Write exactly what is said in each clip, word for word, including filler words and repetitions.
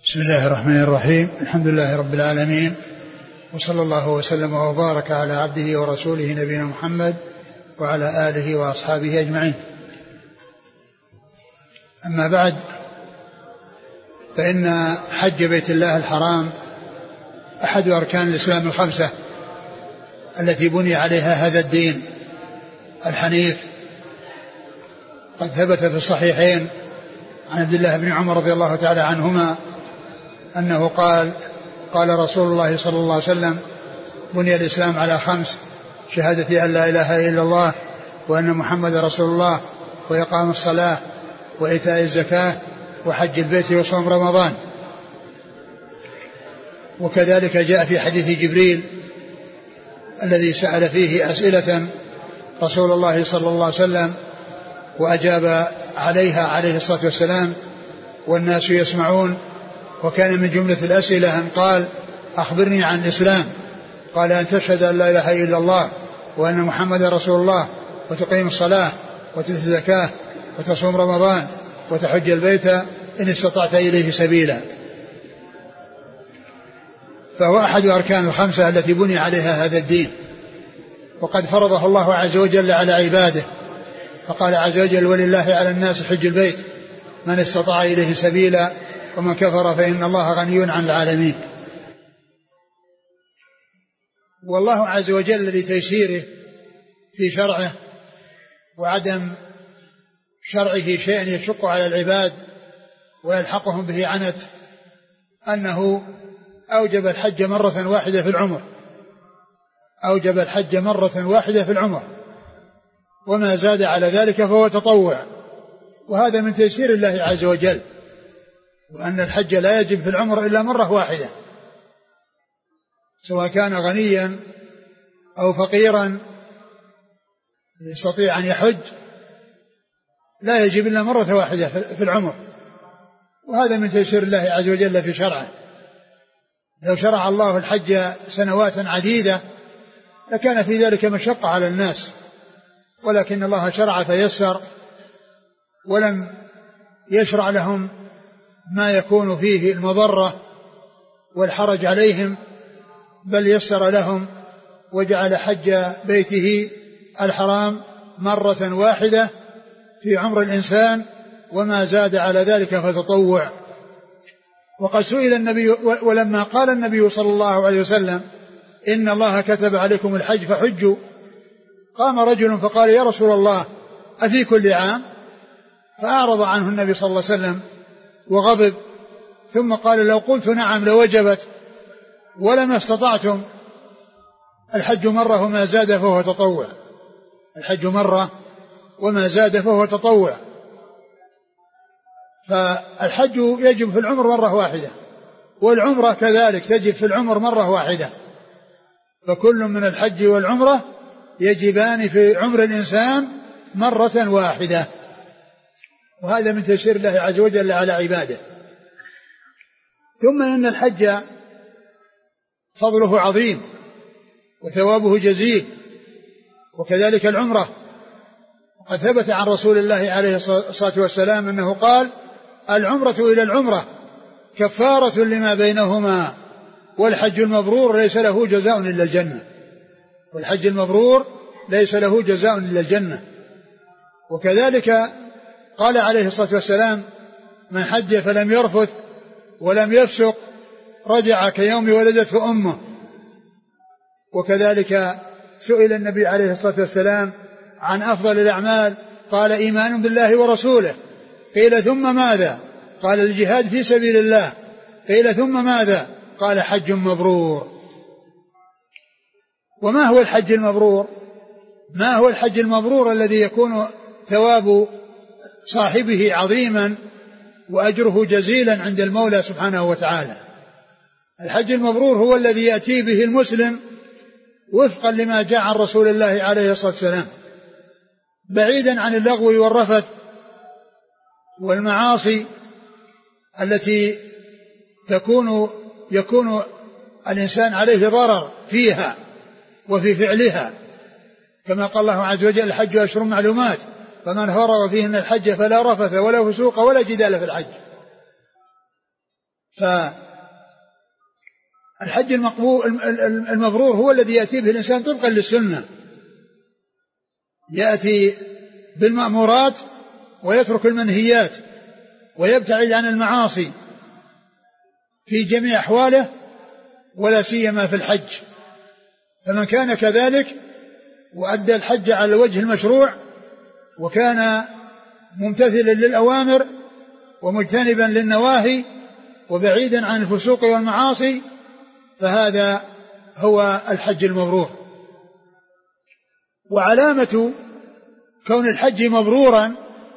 بسم الله الرحمن الرحيم. الحمد لله رب العالمين، وصلى الله وسلم وبارك على عبده ورسوله نبينا محمد وعلى آله وأصحابه أجمعين. أما بعد، فإن حج بيت الله الحرام أحد أركان الإسلام الخمسة التي بني عليها هذا الدين الحنيف. قد ثبت في الصحيحين عن عبد الله بن عمر رضي الله تعالى عنهما أنه قال قال رسول الله صلى الله عليه وسلم: بني الإسلام على خمس: شهادة أن لا إله إلا الله وأن محمد رسول الله، وإقام الصلاة، وإيتاء الزكاة، وحج البيت، وصوم رمضان. وكذلك جاء في حديث جبريل الذي سأل فيه أسئلة رسول الله صلى الله عليه وسلم وأجاب عليها عليه الصلاة والسلام والناس يسمعون. وكان من جملة الأسئلة أن قال: أخبرني عن الإسلام. قال: أن تشهد أن لا إله إلا الله وأن محمد رسول الله، وتقيم الصلاة، وتؤتي الزكاة، وتصوم رمضان، وتحج البيت إن استطعت إليه سبيلا. فهو أحد أركان الخمسة التي بني عليها هذا الدين، وقد فرضه الله عز وجل على عباده، فقال عز وجل: ولله على الناس حج البيت من استطاع إليه سبيلا ومن كفر فإن الله غني عن العالمين. والله عز وجل لتيسيره في شرعه وعدم شرعه شيئا يشق على العباد ويلحقهم به عنت، أنه أوجب الحج مرة واحدة في العمر أوجب الحج مرة واحدة في العمر وما زاد على ذلك فهو تطوع. وهذا من تيسير الله عز وجل، وأن الحج لا يجب في العمر إلا مرة واحدة، سواء كان غنيا أو فقيرا يستطيع أن يحج، لا يجب إلا مرة واحدة في العمر. وهذا من تيسير الله عز وجل في شرعه. لو شرع الله الحج سنوات عديدة لكان في ذلك مشقة على الناس، ولكن الله شرع فيسر، ولم يشرع لهم ما يكون فيه المضرة والحرج عليهم، بل يسر لهم وجعل حج بيته الحرام مرة واحدة في عمر الإنسان، وما زاد على ذلك فتطوع. وقد سئل النبي، ولما قال النبي صلى الله عليه وسلم: إن الله كتب عليكم الحج فحجوا، قام رجل فقال: يا رسول الله، أفي كل عام؟ فأعرض عنه النبي صلى الله عليه وسلم وغضب، ثم قال: لو قلت نعم لوجبت، ولما استطعتم. الحج مرة وما زاد فهو تطوع الحج مرة وما زاد فهو تطوع. فالحج يجب في العمر مرة واحدة، والعمرة كذلك تجب في العمر مرة واحدة، فكل من الحج والعمرة يجبان في عمر الإنسان مرة واحدة. وهذا من تيسير الله عز وجل على عباده. ثم إن الحج فضله عظيم وثوابه جزيل، وكذلك العمرة. وقد ثبت عن رسول الله عليه الصلاة والسلام أنه قال: العمرة إلى العمرة كفارة لما بينهما، والحج المبرور ليس له جزاء إلا الجنة والحج المبرور ليس له جزاء إلا الجنة. وكذلك قال عليه الصلاة والسلام: من حج فلم يرفث ولم يفسق رجع كيوم ولدته أمه. وكذلك سئل النبي عليه الصلاة والسلام عن أفضل الأعمال، قال: إيمان بالله ورسوله. قيل: ثم ماذا؟ قال: الجهاد في سبيل الله. قيل: ثم ماذا؟ قال: حج مبرور. وما هو الحج المبرور؟ ما هو الحج المبرور الذي يكون ثواب صاحبه عظيما وأجره جزيلا عند المولى سبحانه وتعالى؟ الحج المبرور هو الذي يأتي به المسلم وفقا لما جاء عن رسول الله عليه الصلاة والسلام، بعيدا عن اللغو والرفث والمعاصي التي تكون يكون الإنسان عليه ضرر فيها وفي فعلها، كما قال الله عز وجل: الحج أشهر معلومات فمن فرض فيهن الحج فلا رفث ولا فسوق ولا جدال في الحج. فالحج المبرور هو الذي يأتي به الإنسان طبقا للسنة، يأتي بالمأمورات ويترك المنهيات ويبتعد عن المعاصي في جميع أحواله ولا سيما في الحج. فمن كان كذلك وأدى الحج على الوجه المشروع وكان ممتثلا للأوامر ومجتنبا للنواهي وبعيدا عن الفسوق والمعاصي فهذا هو الحج المبرور. وعلامة كون الحج مبرورا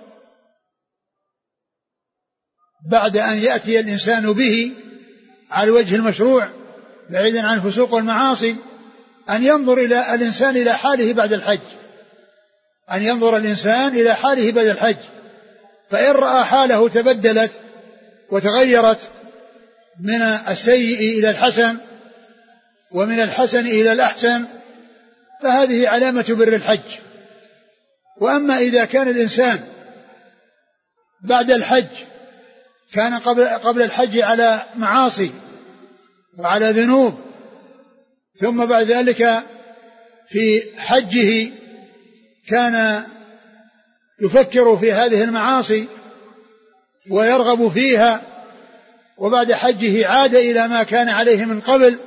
بعد أن يأتي الإنسان به على الوجه المشروع بعيدا عن الفسوق والمعاصي أن ينظر إلى الإنسان إلى حاله بعد الحج، أن ينظر الإنسان إلى حاله بعد الحج، فإن رأى حاله تبدلت وتغيرت من السيء إلى الحسن ومن الحسن إلى الأحسن فهذه علامة بر الحج. وأما إذا كان الإنسان بعد الحج كان قبل, قبل الحج على معاصي وعلى ذنوب ثم بعد ذلك في حجه كان يفكر في هذه المعاصي ويرغب فيها وبعد حجه عاد إلى ما كان عليه من قبل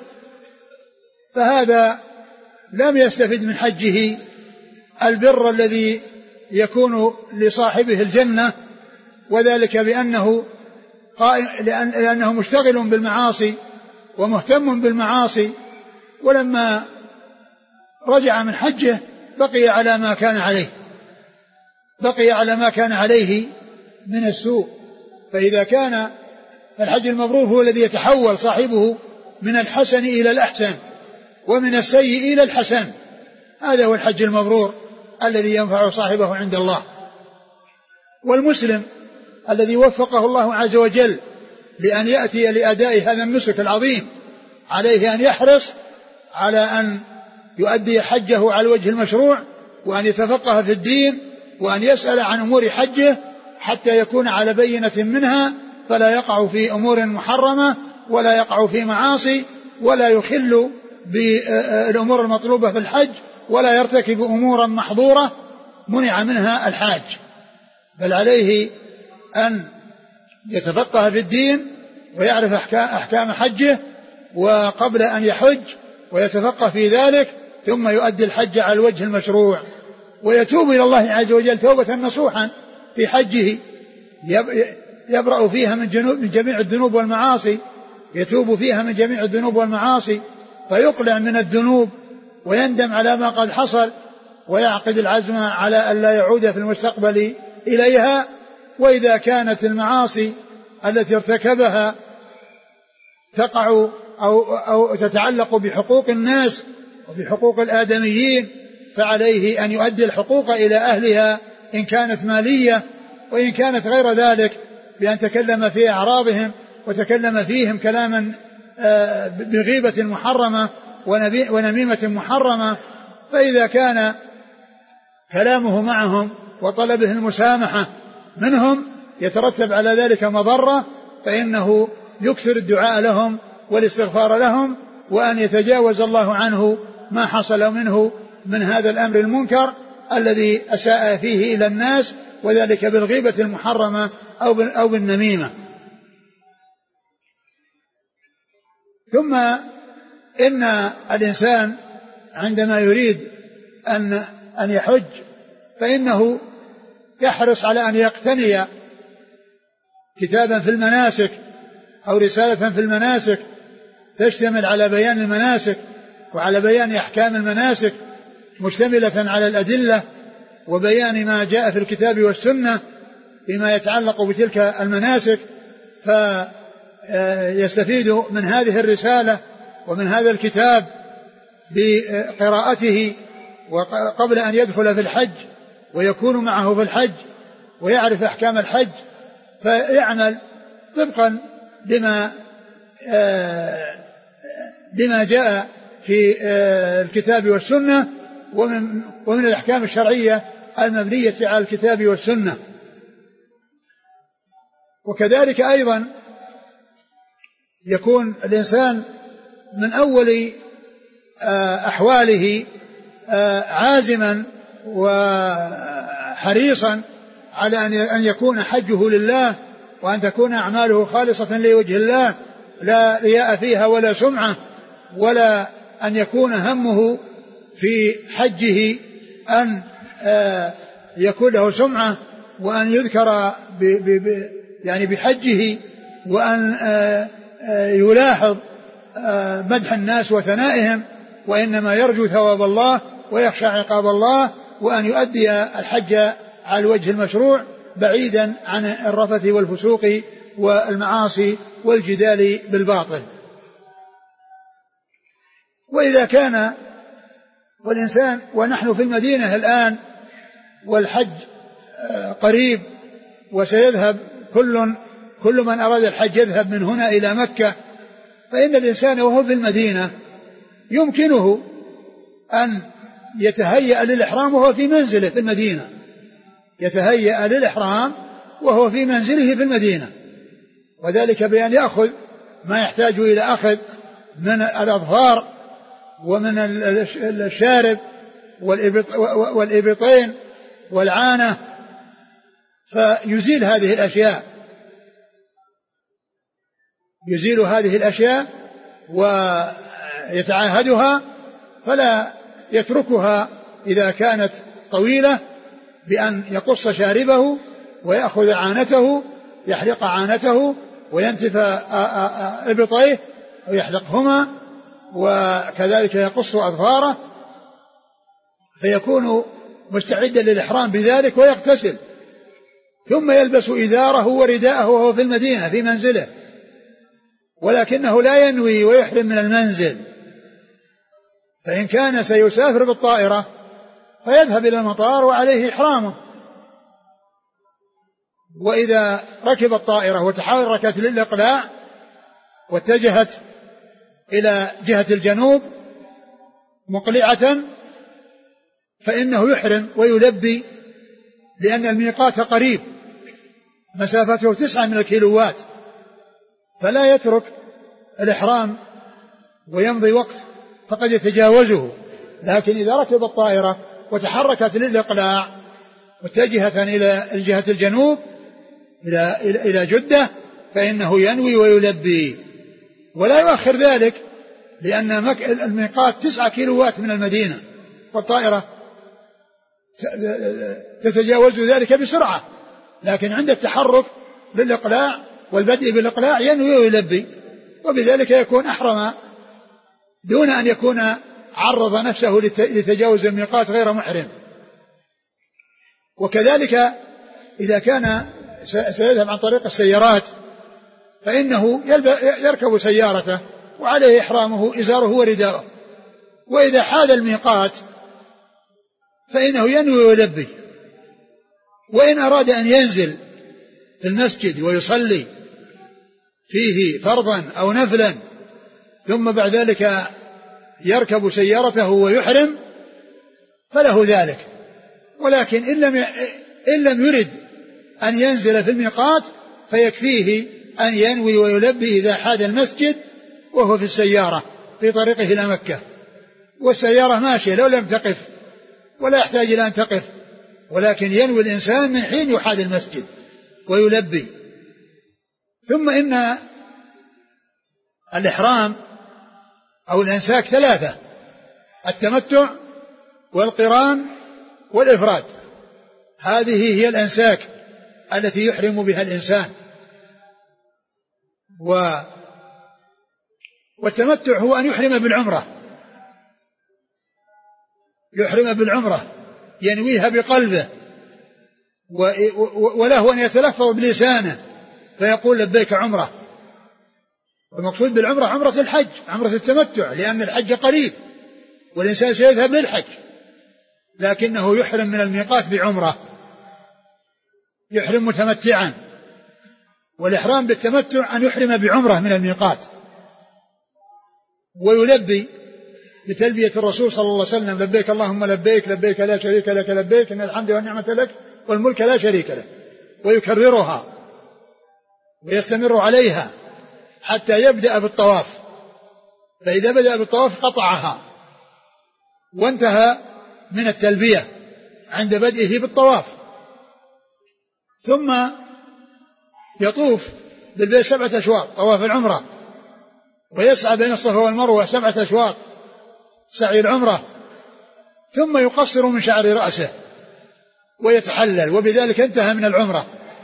فهذا لم يستفد من حجه البر الذي يكون لصاحبه الجنة، وذلك بأنه لأنه مشتغل بالمعاصي ومهتم بالمعاصي، ولما رجع من حجه بقي على ما كان عليه بقي على ما كان عليه من السوء. فإذا كان الحج المبرور هو الذي يتحول صاحبه من الحسن إلى الأحسن ومن السيء إلى الحسن، هذا هو الحج المبرور الذي ينفع صاحبه عند الله. والمسلم الذي وفقه الله عز وجل لأن يأتي لأداء هذا النسك العظيم عليه أن يحرص على أن يؤدي حجه على الوجه المشروع وأن يتفقه في الدين وأن يسأل عن أمور حجه حتى يكون على بينة منها فلا يقع في أمور محرمة ولا يقع في معاصي ولا يخل بالأمور المطلوبة في الحج ولا يرتكب أمورا محظورة منع منها الحاج، بل عليه أن يتفقه في الدين ويعرف أحكام حجه وقبل أن يحج ويتفقه في ذلك ثم يؤدي الحج على الوجه المشروع ويتوب إلى الله عز وجل توبة نصوحا في حجه يبرأ فيها من, من جميع الذنوب والمعاصي يتوب فيها من جميع الذنوب والمعاصي فيقلع من الذنوب ويندم على ما قد حصل ويعقد العزم على أن لا يعود في المستقبل إليها. وإذا كانت المعاصي التي ارتكبها تقع أو, أو تتعلق بحقوق الناس وبحقوق الآدميين فعليه أن يؤدي الحقوق إلى أهلها إن كانت مالية وإن كانت غير ذلك بأن تكلم في أعراضهم وتكلم فيهم كلاما بغيبة محرمة ونميمة محرمة. فإذا كان كلامه معهم وطلبه المسامحة منهم يترتب على ذلك مضرة فإنه يكثر الدعاء لهم والاستغفار لهم وأن يتجاوز الله عنه ما حصل منه من هذا الأمر المنكر الذي أساء فيه إلى الناس وذلك بالغيبة المحرمة أو بالنميمة. ثم إن الإنسان عندما يريد أن أن يحج فإنه يحرص على أن يقتني كتابا في المناسك أو رسالة في المناسك تشتمل على بيان المناسك وعلى بيان أحكام المناسك مشتملة على الأدلة وبيان ما جاء في الكتاب والسنة فيما يتعلق بتلك المناسك، فيستفيد من هذه الرسالة ومن هذا الكتاب بقراءته وقبل أن يدخل في الحج ويكون معه في الحج ويعرف أحكام الحج فيعمل طبقا لما بما جاء في الكتاب والسنة ومن, ومن الأحكام الشرعية المبنية على الكتاب والسنة. وكذلك أيضا يكون الإنسان من أول أحواله عازما وحريصا على أن يكون حجه لله، وأن تكون أعماله خالصة لوجه الله لا رياء فيها ولا سمعة، ولا أن يكون همه في حجه أن يكون له سمعة، وأن يذكر ب ب يعني بحجه، وأن يلاحظ مدح الناس وثنائهم، وإنما يرجو ثواب الله ويخشى عقاب الله، وأن يؤدي الحج على الوجه المشروع بعيدا عن الرفث والفسوق والمعاصي والجدال بالباطل. وإذا كان والإنسان ونحن في المدينة الآن والحج قريب وسيذهب كل كل من أراد الحج يذهب من هنا إلى مكة، فإن الإنسان وهو في المدينة يمكنه أن يتهيأ للإحرام وهو في منزله في المدينة، يتهيأ للإحرام وهو في منزله في المدينة، وذلك بأن يأخذ ما يحتاج إلى أخذ من الأظفار ومن الشارب والإبطين والعانة، فيزيل هذه الأشياء يزيل هذه الأشياء ويتعاهدها، فلا يتركها إذا كانت طويلة بأن يقص شاربه ويأخذ عانته، يحلق عانته وينتف إبطيه أو يحلقهما، وكذلك يقص أظفاره، فيكون مستعدا للإحرام بذلك ويغتسل، ثم يلبس إزاره ورداءه وهو في المدينة في منزله، ولكنه لا ينوي ويحرم من المنزل. فإن كان سيسافر بالطائرة فيذهب إلى المطار وعليه إحرامه، وإذا ركب الطائرة وتحركت للإقلاع واتجهت إلى جهة الجنوب مقلعة فإنه يحرم ويلبي، لأن الميقات قريب مسافته تسعة من الكيلوات، فلا يترك الإحرام ويمضي وقت فقد يتجاوزه. لكن إذا ركب الطائرة وتحركت للإقلاع متجهة إلى جهة الجنوب إلى إلى جدة فإنه ينوي ويلبي ولا يؤخر ذلك، لأن الميقات تسعة كيلوات من المدينة، والطائرة تتجاوز ذلك بسرعة، لكن عند التحرك للإقلاع والبدء بالإقلاع ينوي ويلبي، وبذلك يكون أحرم دون أن يكون عرض نفسه لتجاوز الميقات غير محرم. وكذلك إذا كان سيذهب عن طريق السيارات فإنه يركب سيارته وعليه إحرامه إزاره ورداءه، وإذا حال الميقات فإنه ينوي ويلبي. وإن أراد أن ينزل في المسجد ويصلي فيه فرضا أو نفلا ثم بعد ذلك يركب سيارته ويحرم فله ذلك، ولكن إن لم إن لم يرد أن ينزل في الميقات فيكفيه أن ينوي ويلبي إذا حاد المسجد وهو في السيارة في طريقه إلى مكة، والسيارة ماشية لو لم تقف ولا يحتاج إلى أن تقف، ولكن ينوي الإنسان من حين يحاد المسجد ويلبي. ثم إن الإحرام أو الإنساك ثلاثة: التمتع والقران والإفراد، هذه هي الأنساك التي يحرم بها الإنسان. و والتمتع هو أن يحرم بالعمرة، يحرم بالعمرة ينويها بقلبه، وله أن يتلفظ بلسانه فيقول لبيك عمرة. والمقصود بالعمرة عمرة الحج، عمرة التمتع، لأن الحج قريب والإنسان سيذهب للحج، لكنه يحرم من الميقات بعمرة، يحرم متمتعا. والإحرام بالتمتع أن يحرم بعمرة من الميقات، ويلبي بتلبية الرسول صلى الله عليه وسلم: لبيك اللهم لبيك لبيك لا شريك لك لبيك إن الحمد والنعمة لك والملك لا شريك له، ويكررها ويستمر عليها حتى يبدأ بالطواف، فإذا بدأ بالطواف قطعها وانتهى من التلبية عند بدئه بالطواف، ثم يطوف بالبيت سبعة أشواط طواف العمرة، ويسعى بين الصفا والمروة سبعة أشواط سعي العمرة، ثم يقصر من شعر رأسه ويتحلل، وبذلك انتهى من العمرة.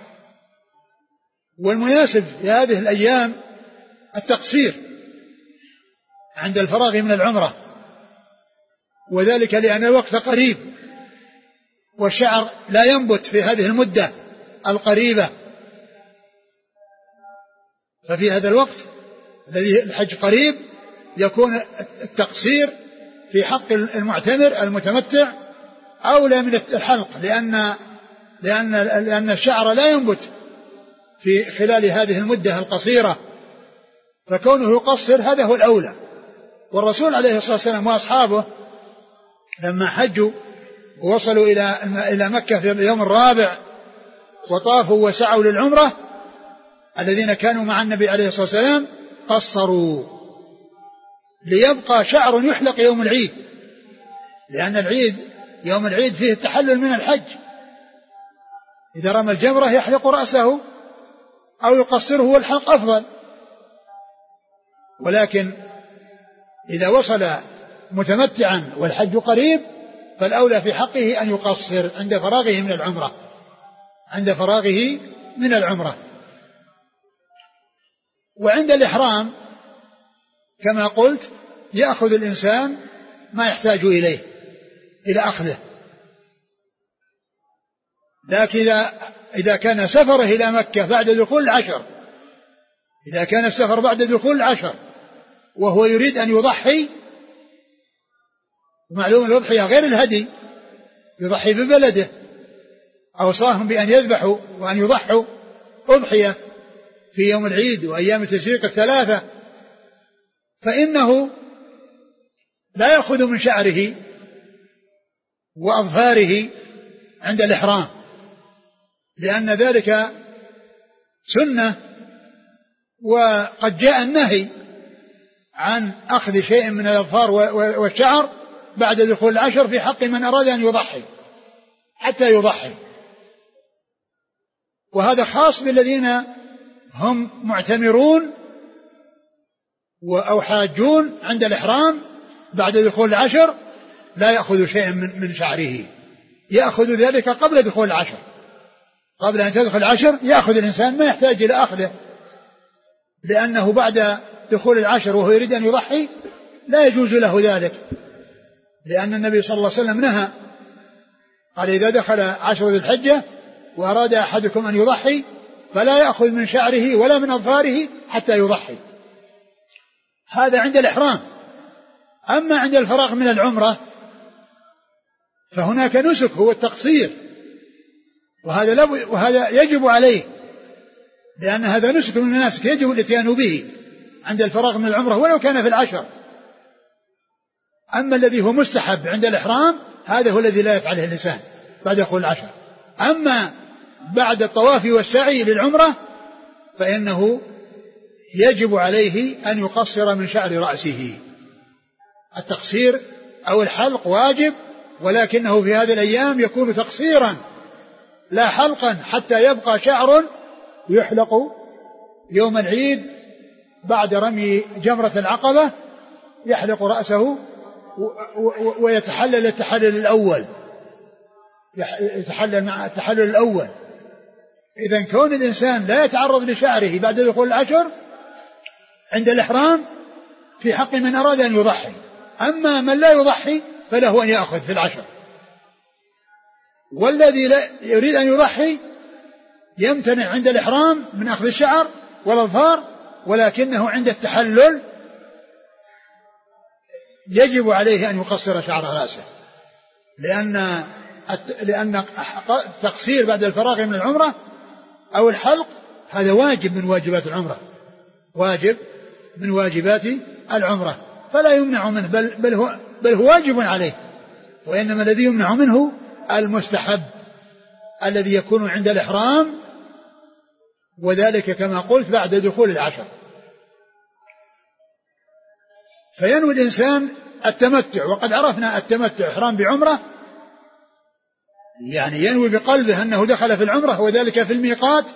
والمناسب في هذه الأيام التقصير عند الفراغ من العمرة، وذلك لأن الوقت قريب والشعر لا ينبت في هذه المدة القريبة، ففي هذا الوقت الذي الحج قريب يكون التقصير في حق المعتمر المتمتع أولى من الحلق، لأن لأن لأن الشعر لا ينبت في خلال هذه المدة القصيرة، فكونه يقصر هذا هو الأولى. والرسول عليه الصلاة والسلام وأصحابه لما حجوا ووصلوا إلى إلى مكة في اليوم الرابع وطافوا وسعوا للعمرة، الذين كانوا مع النبي عليه الصلاة والسلام قصروا ليبقى شعر يحلق يوم العيد، لأن العيد يوم العيد فيه التحلل من الحج، إذا رمى الجمرة يحلق رأسه أو يقصره والحلق أفضل، ولكن إذا وصل متمتعا والحج قريب فالأولى في حقه أن يقصر عند فراغه من العمرة عند فراغه من العمرة. وعند الإحرام كما قلت يأخذ الإنسان ما يحتاج إليه إلى أخذه، لكن إذا, إذا كان سفره إلى مكة بعد دخول العشر إذا كان السفر بعد دخول العشر وهو يريد أن يضحي، ومعلوم الأضحية غير الهدي، يضحي ببلده، أوصاهم بأن يذبحوا وأن يضحوا أضحية في يوم العيد وأيام التشريق الثلاثة، فإنه لا يأخذ من شعره وأظفاره عند الإحرام، لأن ذلك سنة، وقد جاء النهي عن أخذ شيء من الأظفار والشعر بعد دخول العشر في حق من أراد أن يضحي حتى يضحي، وهذا خاص بالذين هم معتمرون أو حاجون عند الإحرام بعد دخول العشر لا يأخذ شيئا من شعره، يأخذ ذلك قبل دخول العشر، قبل أن تدخل العشر يأخذ الإنسان ما يحتاج إلى أخذه، لأنه بعد دخول العشر وهو يريد أن يضحي لا يجوز له ذلك، لأن النبي صلى الله عليه وسلم نهى، قال إذا دخل عشر ذي الحجة وأراد أحدكم أن يضحي فلا يأخذ من شعره ولا من أظفاره حتى يضحي. هذا عند الإحرام. أما عند الفراغ من العمرة فهناك نسك هو التقصير، وهذا, وهذا يجب عليه، لأن هذا نسك من المناسك يجب الاتيان به عند الفراغ من العمرة ولو كان في العشر. أما الذي هو مستحب عند الإحرام هذا هو الذي لا يفعله الإنسان بعد دخول العشر. أما بعد الطواف والسعي للعمرة فإنه يجب عليه أن يقصر من شعر رأسه. التقصير أو الحلق واجب، ولكنه في هذه الأيام يكون تقصيرا لا حلقا، حتى يبقى شعر يحلق يوم العيد بعد رمي جمرة العقبة، يحلق رأسه ويتحلل التحلل الأول، يتحلل مع التحلل الأول. إذن كون الإنسان لا يتعرض لشعره بعد دخول العشر عند الإحرام في حق من أراد أن يضحي. أما من لا يضحي فله أن يأخذ في العشر، والذي لا يريد أن يضحي يمتنع عند الإحرام من أخذ الشعر والأظفار، ولكنه عند التحلل يجب عليه أن يقصر شعر رأسه، لأن لأن التقصير بعد الفراغ من العمرة أو الحلق هذا واجب من واجبات العمرة، واجب من واجبات العمرة، فلا يمنع منه، بل, بل, هو, بل هو واجب عليه، وإنما الذي يمنع منه المستحب الذي يكون عند الإحرام، وذلك كما قلت بعد دخول العشر. فينوي الإنسان التمتع، وقد عرفنا التمتع إحرام بعمرة، يعني ينوي بقلبه أنه دخل في العمرة وذلك في الميقات،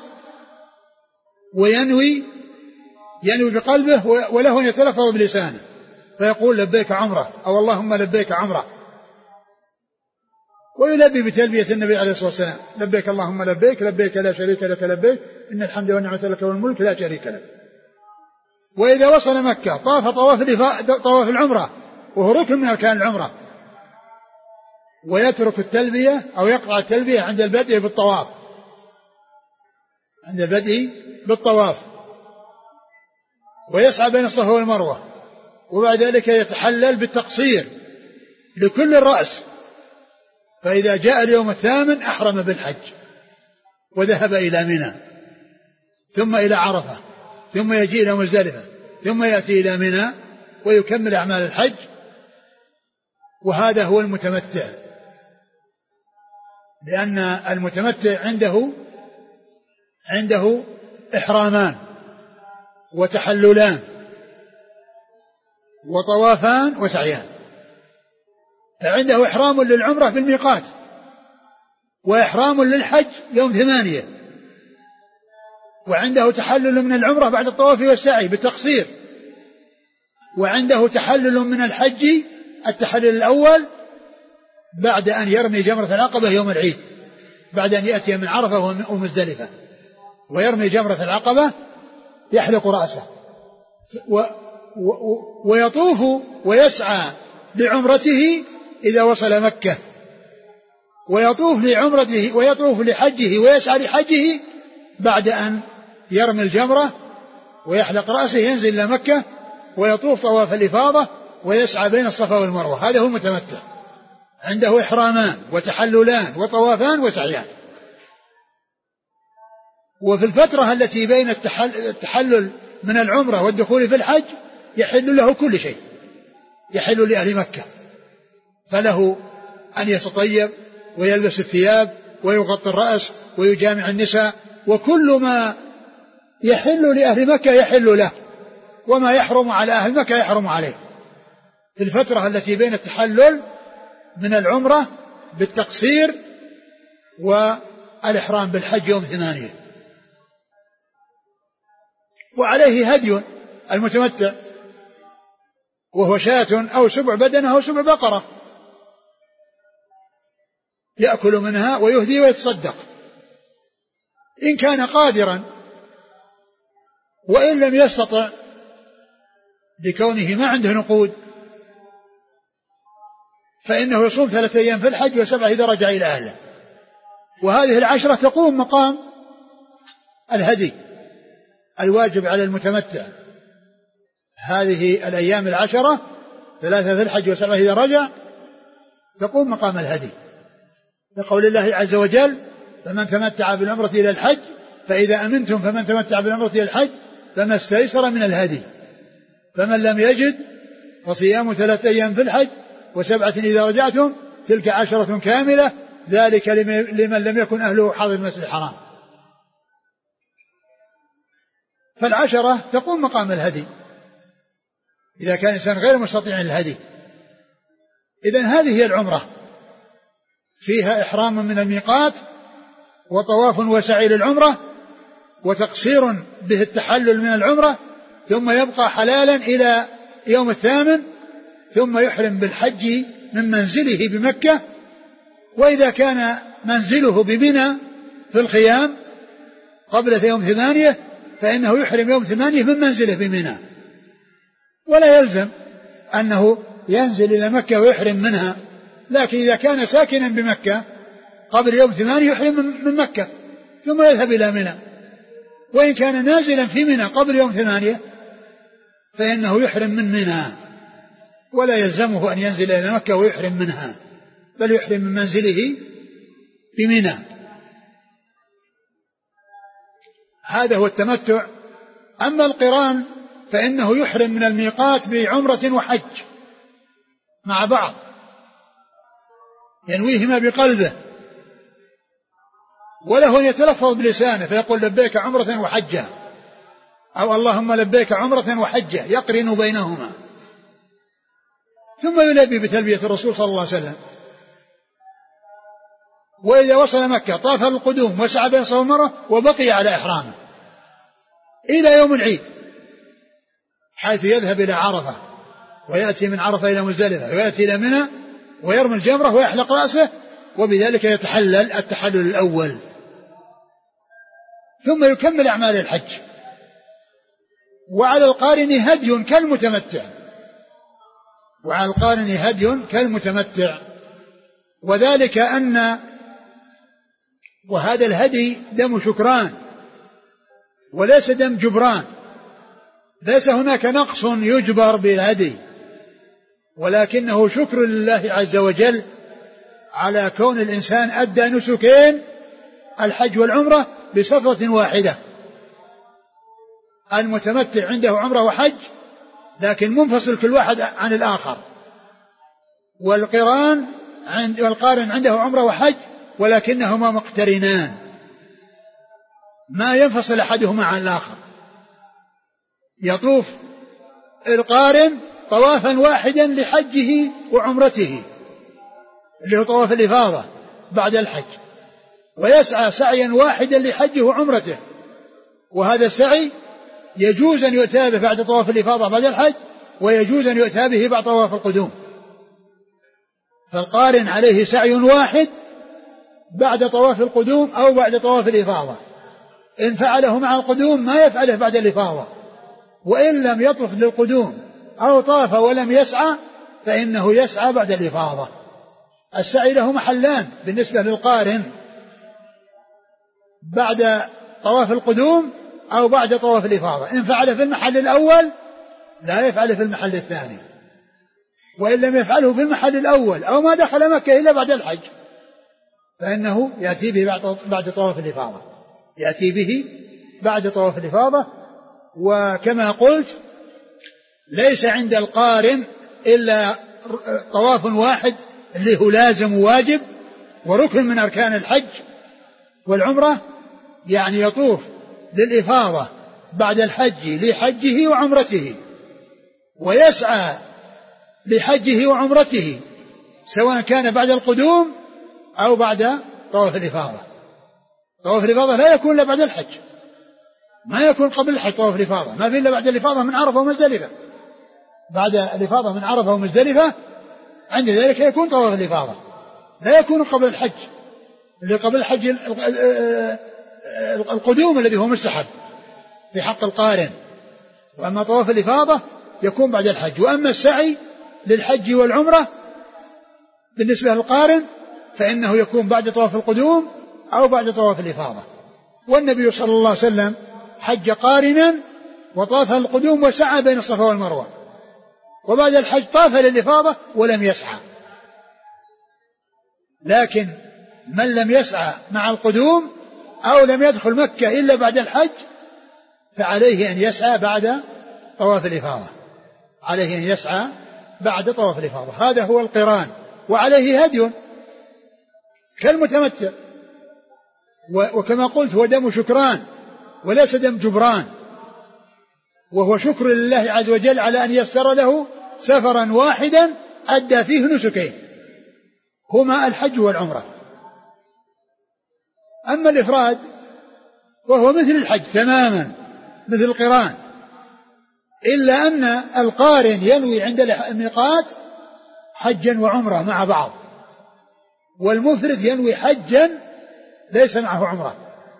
وينوي ينوي بقلبه وله أن يتلفظ بلسانه فيقول لبيك عمرة أو اللهم لبيك عمرة، ويلبي بتلبية النبي عليه الصلاة والسلام لبيك اللهم لبيك لبيك لا شريك لك لبيك إن الحمد والنعمة لك والملك لا شريك لك. وإذا وصل مكة طاف طواف طواف العمرة وهو ركن من أركان العمرة، ويترك التلبية أو يقطع التلبية عند البدء بالطواف عند البدء بالطواف ويسعى بين الصفا والمروة، وبعد ذلك يتحلل بالتقصير لكل الرأس، فإذا جاء اليوم الثامن أحرم بالحج وذهب إلى منى ثم إلى عرفة ثم يجي إلى مزدلفة ثم يأتي إلى منى ويكمل أعمال الحج. وهذا هو المتمتع، لأن المتمتع عنده عنده إحرامان وتحللان وطوافان وسعيان، فعنده إحرام للعمرة بالميقات وإحرام للحج يوم ثمانية، وعنده تحلل من العمرة بعد الطواف والسعي بالتقصير، وعنده تحلل من الحج التحلل الأول بعد أن يرمي جمرة العقبة يوم العيد، بعد أن يأتي من عرفة ومزدلفة ويرمي جمرة العقبة يحلق رأسه و و ويطوف ويسعى لعمرته إذا وصل مكة، ويطوف لعمرته ويطوف لحجه ويسعى لحجه بعد أن يرمي الجمرة ويحلق رأسه ينزل إلى مكة ويطوف طواف الإفاضة ويسعى بين الصفا والمروة. هذا هو المتمتع، عنده إحرامان وتحللان وطوافان وسعيان. وفي الفترة التي بين التحلل من العمرة والدخول في الحج يحل له كل شيء، يحل لأهل مكة، فله أن يتطيب ويلبس الثياب ويغطي الرأس ويجامع النساء، وكل ما يحل لأهل مكة يحل له، وما يحرم على أهل مكة يحرم عليه في الفترة التي بين التحلل من العمرة بالتقصير والإحرام بالحج يوم ثمانية. وعليه هدي المتمتع وهو شاة أو سبع بدنة أو سبع بقرة يأكل منها ويهدي ويتصدق إن كان قادرا، وإن لم يستطع لكونه ما عنده نقود فإنه يصوم ثلاثة أيام في الحج وسبعة إذا رجع إلى أهله. وهذه العشرة تقوم مقام الهدي الواجب على المتمتع، هذه الأيام العشرة ثلاثة في الحج وسبعة إذا رجع تقوم مقام الهدي، لقول الله عز وجل فمن تمتع بالعمرة إلى الحج فإذا أمنتم فمن تمتع بالعمرة إلى الحج فما استيسر من الهدي، فمن لم يجد فصيام ثلاثة أيام في الحج وسبعة إذا رجعتم تلك عشرة كاملة ذلك لمن لم يكن أهله حاضر المسجد الحرام. فالعشرة تقوم مقام الهدي إذا كان إنسان غير مستطيع الهدي. إذن هذه هي العمرة، فيها إحرام من الميقات وطواف وسعي للعمرة وتقصير به التحلل من العمرة، ثم يبقى حلالا إلى يوم الثامن، ثم يحرم بالحج من منزله بمكة. وإذا كان منزله بمنى في الخيام قبل يوم ثمانية فإنه يحرم يوم ثمانية من منزله بمنى، ولا يلزم أنه ينزل إلى مكة ويحرم منها، لكن إذا كان ساكنا بمكة قبل يوم ثمانية يحرم من مكة ثم يذهب إلى منى. وإن كان نازلا في منى قبل يوم ثمانية فإنه يحرم من منى، ولا يلزمه أن ينزل إلى مكة ويحرم منها، بل يحرم من منزله بمنى. هذا هو التمتع. أما القران فإنه يحرم من الميقات بعمرة وحج مع بعض، ينويهما بقلبه، وله أن يتلفظ بلسانه فيقول لبيك عمرة وحجة، أو اللهم لبيك عمرة وحجة، يقرن بينهما. ثم يلبي بتلبية الرسول صلى الله عليه وسلم. وإذا وصل مكة طاف القدوم وسعى بين الصفا والمروة وبقي على إحرامه إلى يوم العيد، حيث يذهب إلى عرفة ويأتي من عرفة إلى مزدلفة ويأتي إلى منى ويرمي الجمرة ويحلق رأسه، وبذلك يتحلل التحلل الأول، ثم يكمل أعمال الحج. وعلى القارن هدي كالمتمتع، وعلى القارن هدي كالمتمتع، وذلك أن وهذا الهدي دم شكران وليس دم جبران، ليس هناك نقص يجبر بالهدي، ولكنه شكر لله عز وجل على كون الإنسان أدى نسكين الحج والعمرة بسفرة واحدة. المتمتع عنده عمرة وحج لكن منفصل كل واحد عن الآخر، والقران عند والقارن عنده عمرة وحج ولكنهما مقترنان، ما ينفصل أحدهما عن الآخر. يطوف القارن طوافا واحدا لحجه وعمرته اللي هو طواف الإفاضة بعد الحج، ويسعى سعيا واحدا لحجه وعمرته، وهذا السعي يجوز أن يؤتى به بعد طواف الإفاضة بعد الحج، ويجوز أن يؤتى به بعد طواف القدوم. فالقارن عليه سعي واحد بعد طواف القدوم أو بعد طواف الإفاضة، إن فعله مع القدوم ما يفعله بعد الإفاضة، وإن لم يطف للقدوم أو طاف ولم يسعى فإنه يسعى بعد الإفاضة. السعي له محلان بالنسبة للقارن، بعد طواف القدوم أو بعد طواف الإفاضة، إن فعل في المحل الأول لا يفعل في المحل الثاني، وإن لم يفعله في المحل الأول أو ما دخل مكة إلا بعد الحج فإنه يأتي به بعد طواف الإفاضة، يأتي به بعد طواف الإفاضة. وكما قلت ليس عند القارن إلا طواف واحد اللي هو لازم وواجب وركن من أركان الحج والعمرة، يعني يطوف للإفاضة بعد الحج لحجه وعمرته، ويسعى لحجه وعمرته سواء كان بعد القدوم أو بعد طواف الإفاضة. طواف الإفاضة لا يكون إلا بعد الحج، ما يكون قبل الحج. طواف الإفاضة ما في إلا بعد الإفاضة من عرفة ومزدلفة، بعد الإفاضة من عرفة ومزدلفة عند ذلك يكون طواف الإفاضة، لا يكون قبل الحج. اللي قبل الحج القدوم الذي هو مستحب في حق القارن، وأما طواف الإفاضة يكون بعد الحج. وأما السعي للحج والعمرة بالنسبة للقارن فإنه يكون بعد طواف القدوم أو بعد طواف الإفاضة. والنبي صلى الله عليه وسلم حج قارنا وطاف القدوم وسعى بين الصفا والمروة، وبعد الحج طاف للإفاضة ولم يسعى. لكن من لم يسعى مع القدوم أو لم يدخل مكة إلا بعد الحج فعليه أن يسعى بعد طواف الإفاضة، عليه أن يسعى بعد طواف الإفاضة. هذا هو القران، وعليه هدي كالمتمتع. وكما قلت هو دم شكران وليس دم جبران، وهو شكر لله عز وجل على أن يسر له سفرا واحدا أدى فيه نسكين هما الحج والعمرة. أما الإفراد وهو مثل الحج تماما مثل القران، إلا أن القارن ينوي عند الميقات حجا وعمرة مع بعض، والمفرد ينوي حجا ليس معه عمرة.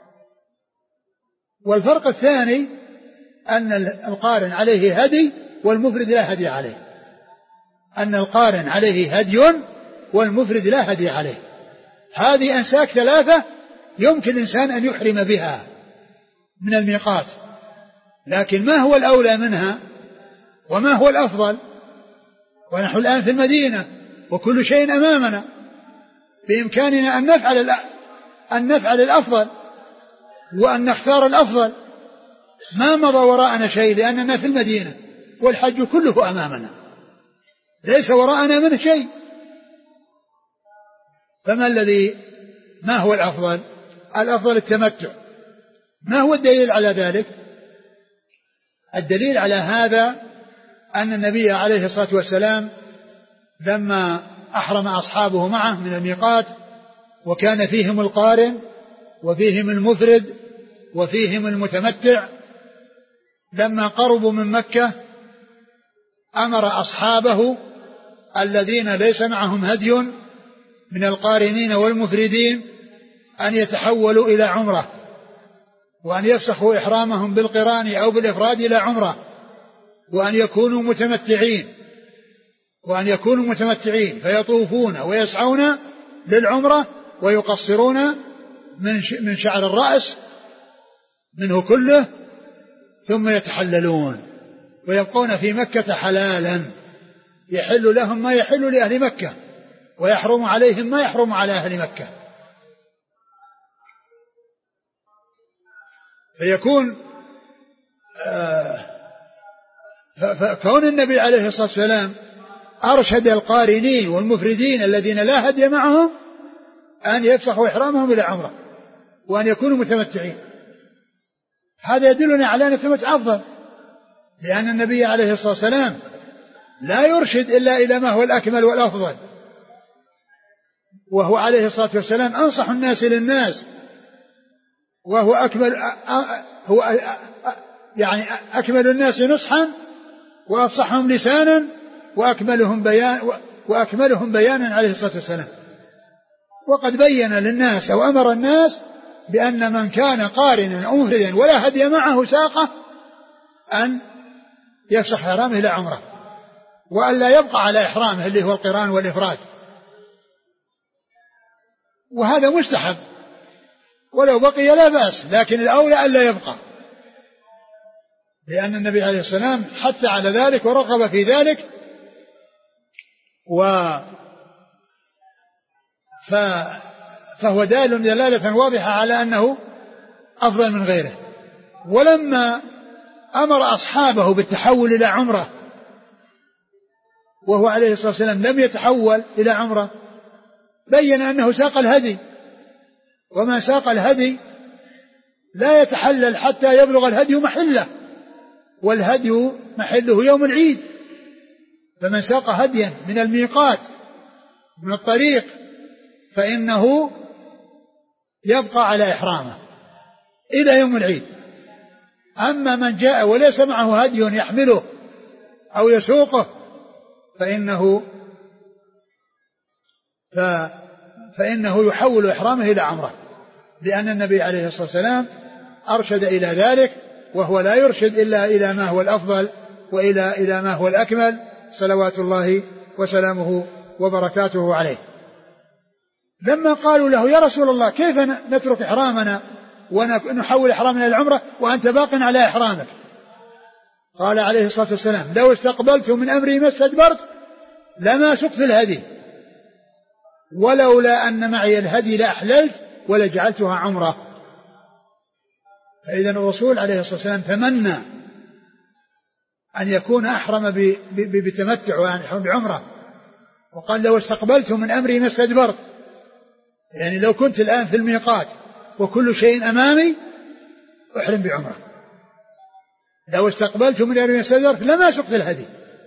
والفرق الثاني أن القارن عليه هدي والمفرد لا هدي عليه، أن القارن عليه هدي والمفرد لا هدي عليه. هذه أنساك ثلاثة يمكن الإنسان أن يحرم بها من الميقات، لكن ما هو الأولى منها وما هو الأفضل؟ ونحن الآن في المدينة وكل شيء أمامنا، بإمكاننا أن نفعل أن نفعل الأفضل وأن نختار الأفضل، ما مضى وراءنا شيء لأننا في المدينة، والحج كله أمامنا ليس وراءنا منه شيء. فما الذي ما هو الأفضل؟ الأفضل التمتع. ما هو الدليل على ذلك؟ الدليل على هذا أن النبي عليه الصلاة والسلام لما أحرم أصحابه معه من الميقات، وكان فيهم القارن وفيهم المفرد وفيهم المتمتع، لما قربوا من مكة أمر أصحابه الذين ليس معهم هدي من القارنين والمفردين أن يتحولوا إلى عمرة، وأن يفسخوا إحرامهم بالقران أو بالإفراد إلى عمرة، وأن يكونوا متمتعين وأن يكونوا متمتعين فيطوفون ويسعون للعمرة ويقصرون من شعر الرأس منه كله، ثم يتحللون ويبقون في مكة حلالا، يحل لهم ما يحل لأهل مكة ويحرم عليهم ما يحرم على أهل مكة. فيكون آه فكون النبي عليه الصلاة والسلام أرشد القارنين والمفردين الذين لا هدي معهم أن يفسخوا إحرامهم إلى عمرة وأن يكونوا متمتعين، هذا يدلنا على أن التمتع أفضل، لأن النبي عليه الصلاة والسلام لا يرشد إلا إلى ما هو الأكمل والأفضل، وهو عليه الصلاة والسلام أنصح الناس للناس، وهو أكمل هو يعني أكمل الناس نصحا وأفصحهم لسانا وأكملهم بيان وأكملهم بيانا عليه الصلاة والسلام. وقد بين للناس أو أمر الناس بأن من كان قارنا أو مفردا ولا هدي معه ساقه أن يفسخ إحرامه إلى عمره، وأن لا يبقى على إحرامه اللي هو القران والإفراد، وهذا مستحب، ولو بقي لا بأس، لكن الأولى أن لا يبقى، لأن النبي عليه السلام حث على ذلك ورغب في ذلك، و ف... فهو دال دلالة واضحة على أنه أفضل من غيره. ولما أمر أصحابه بالتحول إلى عمرة وهو عليه الصلاة والسلام لم يتحول إلى عمرة، بين أنه ساق الهدي، وما ساق الهدي لا يتحلل حتى يبلغ الهدي محله، والهدي محله يوم العيد، فمن ساق هديا من الميقات من الطريق فإنه يبقى على إحرامه إلى يوم العيد. أما من جاء وليس معه هدي يحمله أو يسوقه فإنه ف فإنه يحول إحرامه إلى عمرة، لأن النبي عليه الصلاة والسلام أرشد إلى ذلك، وهو لا يرشد إلا إلى ما هو الأفضل وإلى إلى ما هو الأكمل، صلوات الله وسلامه وبركاته عليه. لما قالوا له يا رسول الله كيف نترك إحرامنا ونحول إحرامنا إلى العمرة وأنت باق على إحرامك؟ قال عليه الصلاة والسلام لو استقبلت من أمري ما استدبرت لما سقت الهدي، ولولا أن معي الهدي لأحللت ولجعلتها عمرة. فإذا الرسول عليه الصلاة والسلام تمنى أن يكون أحرم بتمتع وأن يحرم بعمرة، وقال لو استقبلت من أمري ما استدبرت، يعني لو كنت الآن في الميقات وكل شيء أمامي أحرم بعمرة، لو استقبلت من أمري ما استدبرت لما سقت الهدي،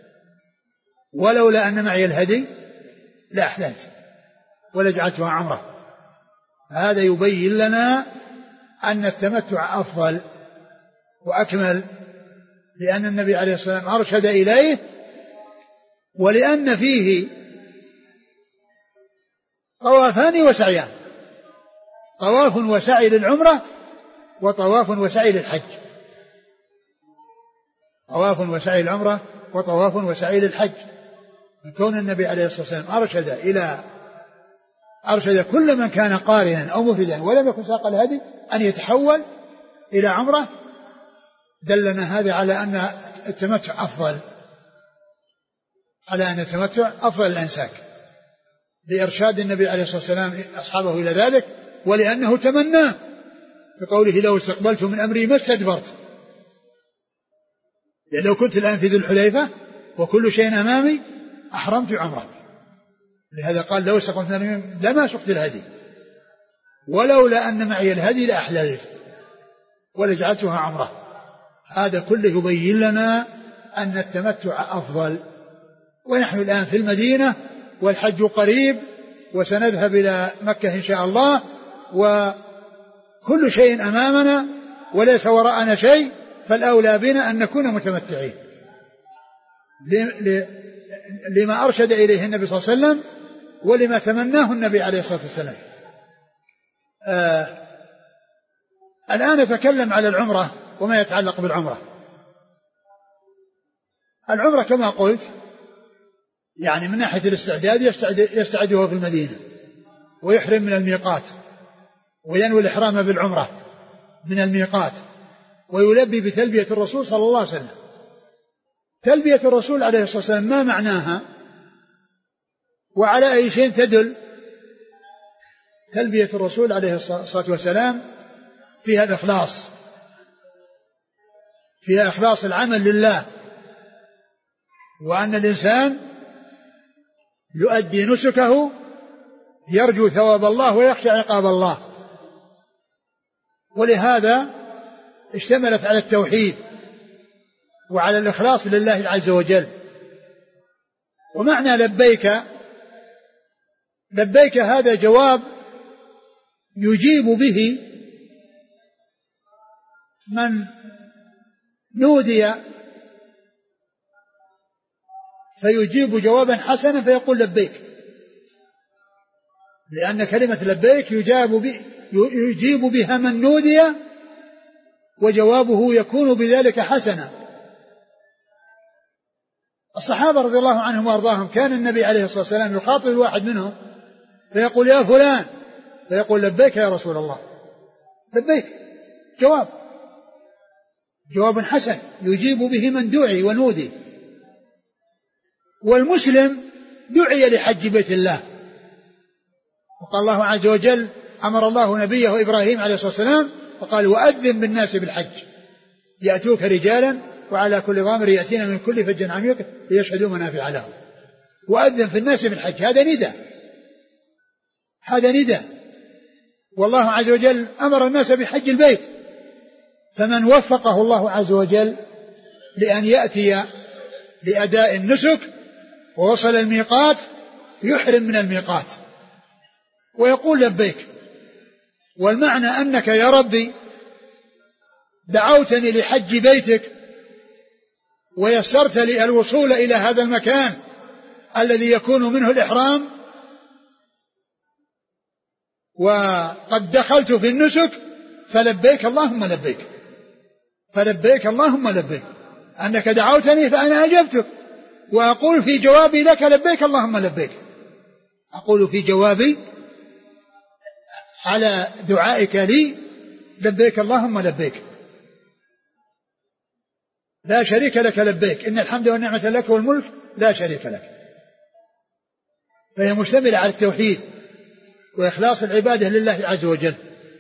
ولولا أن معي الهدي لأحللت ولجعلتها عمرة. هذا يبين لنا أن التمتع أفضل وأكمل، لأن النبي عليه الصلاة والسلام أرشد إليه، ولأن فيه طوافان وسعيان، طواف وسعي للعمرة وطواف وسعي للحج، طواف وسعي للعمرة وطواف وسعي للحج. كون النبي عليه الصلاة والسلام أرشد إلى أرشد كل من كان قارنا أو مفردا ولم يكن ساق الهدي أن يتحول إلى عمرة، دلنا هذا على أن التمتع أفضل، على أن التمتع أفضل الأنساك، لإرشاد النبي عليه الصلاة والسلام أصحابه إلى ذلك، ولأنه تمناه بقوله لو استقبلت من أمري ما استدبرت، يعني لو كنت الآن في ذي الحليفة وكل شيء أمامي أحرمت عمرة، لهذا قال لو استقبلت من أمري لما سقت الهدي ولولا أن معي الهدي لأحللت ولجعلتها عمرة. هذا كله يبين لنا أن التمتع أفضل، ونحن الآن في المدينة والحج قريب، وسنذهب إلى مكة إن شاء الله، وكل شيء أمامنا وليس وراءنا شيء، فالأولى بنا أن نكون متمتعين لما أرشد إليه النبي صلى الله عليه وسلم ولما تمناه النبي عليه الصلاة والسلام. آه الآن نتكلم على العمرة وما يتعلق بالعمرة. العمرة كما قلت يعني من ناحية الاستعداد يستعد يستعده في المدينة ويحرم من الميقات وينوي الإحرام بالعمرة من الميقات ويلبي بتلبية الرسول صلى الله عليه وسلم. تلبية الرسول عليه الصلاة والسلام ما معناها وعلى أي شيء تدل؟ تلبية الرسول عليه الصلاة والسلام فيها الإخلاص، فيها إخلاص العمل لله، وأن الإنسان يؤدي نسكه يرجو ثواب الله ويخشى عقاب الله، ولهذا اشتملت على التوحيد وعلى الإخلاص لله عز وجل. ومعنى لبيك لبيك هذا جواب يجيب به من نودي فيجيب جوابا حسنا فيقول لبيك، لأن كلمة لبيك يجاب به يجيب بها من نودي وجوابه يكون بذلك حسنا. الصحابة رضي الله عنهم وارضاهم كان النبي عليه الصلاة والسلام يخاطب الواحد منهم فيقول يا فلان، فيقول لبيك يا رسول الله، لبيك، جواب جواب حسن يجيب به من دعي ونودي. والمسلم دعي لحج بيت الله، وقال الله عز وجل أمر الله نبيه إبراهيم عليه الصلاة والسلام وقال وأذن بالناس بالحج يأتوك رجالا وعلى كل ضامر يأتين من كل فج عميق ليشهدوا منافع لهم. وأذن في الناس بالحج، هذا ندى، هذا ندى. والله عز وجل أمر الناس بحج البيت، فمن وفقه الله عز وجل لأن يأتي لأداء النسك ووصل الميقات يحرم من الميقات ويقول لبيك. والمعنى أنك يا ربي دعوتني لحج بيتك ويسرت لي الوصول إلى هذا المكان الذي يكون منه الإحرام، وقد دخلت في النسك، فلبيك اللهم لبيك، فلبيك اللهم لبيك، أنك دعوتني فأنا أجبتك، وأقول في جوابي لك لبيك اللهم لبيك، أقول في جوابي على دعائك لي لبيك اللهم لبيك، لا شريك لك لبيك، إن الحمد والنعمة لك والملك لا شريك لك. فهي مشتملة على التوحيد وإخلاص العبادة لله عز وجل.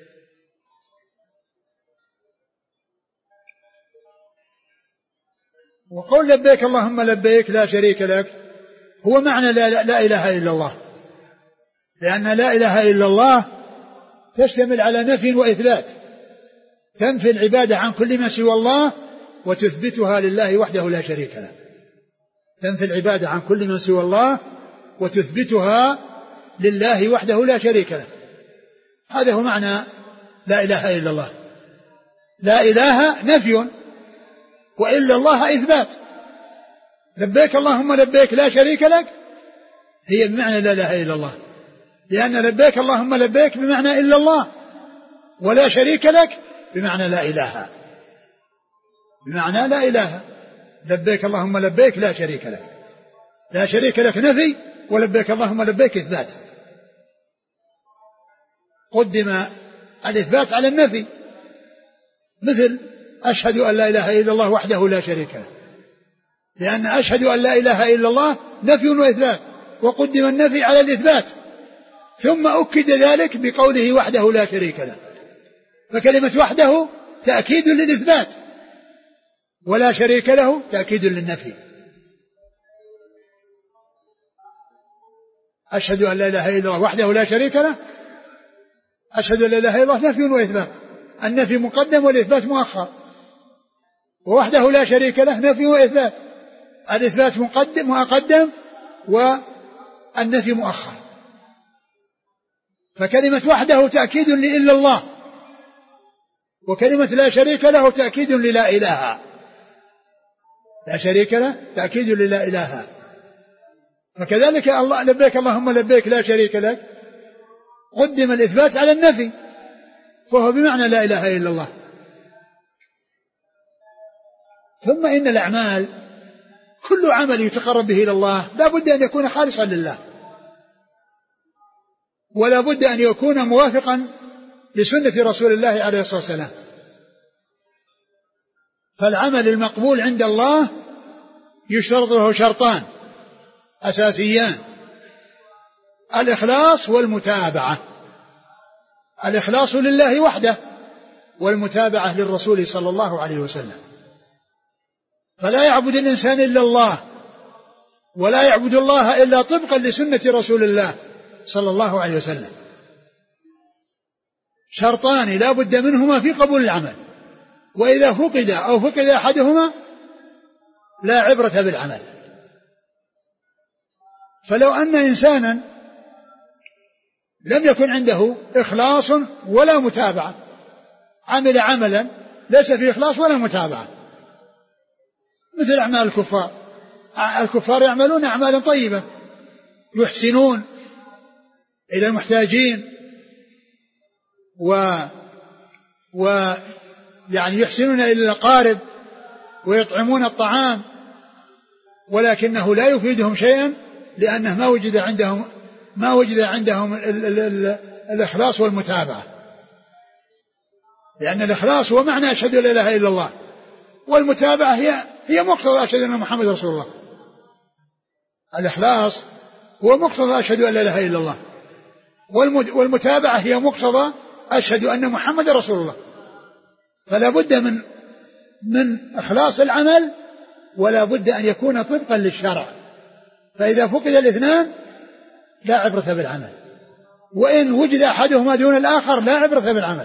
وقول لبيك اللهم لبيك لا شريك لك هو معنى لا, لا, لا إله إلا الله، لأن لا إله إلا الله تشتمل على نفي وإثبات، تنفي العبادة عن كل ما سوى الله وتثبتها لله وحده لا شريك له، تنفي العبادة عن كل ما سوى الله وتثبتها لله وحده لا شريك له. هذا هو معنى لا إله إلا الله. لا إله نفي وإلا الله إثبات. لبيك اللهم لبيك لا شريك لك هي بمعنى لا إله إلا الله، لأن لبيك اللهم لبيك بمعنى إلا الله، ولا شريك لك بمعنى لا إله، بمعنى لا إله. لبيك اللهم لبيك لا شريك لك، لا شريك لك نفي، ولبيك اللهم لبيك إثبات. قدم الإثبات على النفي، مثل أشهد أن لا إله إلا الله وحده لا شريك له، لأن أشهد أن لا إله إلا الله نفي وإثبات، وقدم النفي على الإثبات، ثم أكد ذلك بقوله وحده لا شريك له. فكلمة وحده تأكيد للإثبات، ولا شريك له تأكيد للنفي. أشهد أن لا إله إلا الله وحده لا شريك له، أشهد أن لا إله إلا الله نفي وإثبات، النفي مقدم والإثبات مؤخر، ووحده لا شريك له نفي وإثبات، الإثبات مقدم مقدم والنفي مؤخر. فكلمة وحده تأكيد لإلا الله، وكلمة لا شريك له تأكيد للا إله. لا شريك له تأكيد للا إله. فكذلك الله لبيك اللهم لبيك لا شريك لك قدم الإثبات على النفي، فهو بمعنى لا إله إلا الله. ثم إن الأعمال كل عمل يتقرب به إلى الله لا بد أن يكون خالصا لله، ولا بد أن يكون موافقا لسنة رسول الله عليه الصلاة والسلام. فالعمل المقبول عند الله يشترط له شرطان أساسيان: الإخلاص والمتابعة. الإخلاص لله وحده، والمتابعة للرسول صلى الله عليه وسلم. فلا يعبد الإنسان إلا الله، ولا يعبد الله إلا طبقا لسنة رسول الله صلى الله عليه وسلم. شرطان لا بد منهما في قبول العمل، وإذا فقد أو فقد أحدهما لا عبرة بالعمل. فلو أن إنسانا لم يكن عنده إخلاص ولا متابعة، عمل عملا ليس فيه إخلاص ولا متابعة، مثل أعمال الكفار. الكفار يعملون أعمالا طيبة، يحسنون إلى المحتاجين و و يعني يحسنون إلى الأقارب ويطعمون الطعام، ولكنه لا يفيدهم شيئا، لأنه ما وجد عندهم ما وجد عندهم ال ال ال الإخلاص والمتابعة. لأن الإخلاص هو معنى أشهد أن لا إله إلا الله، والمتابعة هي هي مقتضى أشهد أن محمد رسول الله. الإخلاص هو مقتضى أشهد أن لا إله إلا الله، والمتابعة هي مقتضى أشهد أن محمد رسول الله. فلا بد من من إخلاص العمل، ولا بد أن يكون طبقا للشرع. فإذا فقد الاثنان لا عبرة بالعمل، وإن وجد أحدهما دون الآخر لا عبرة بالعمل،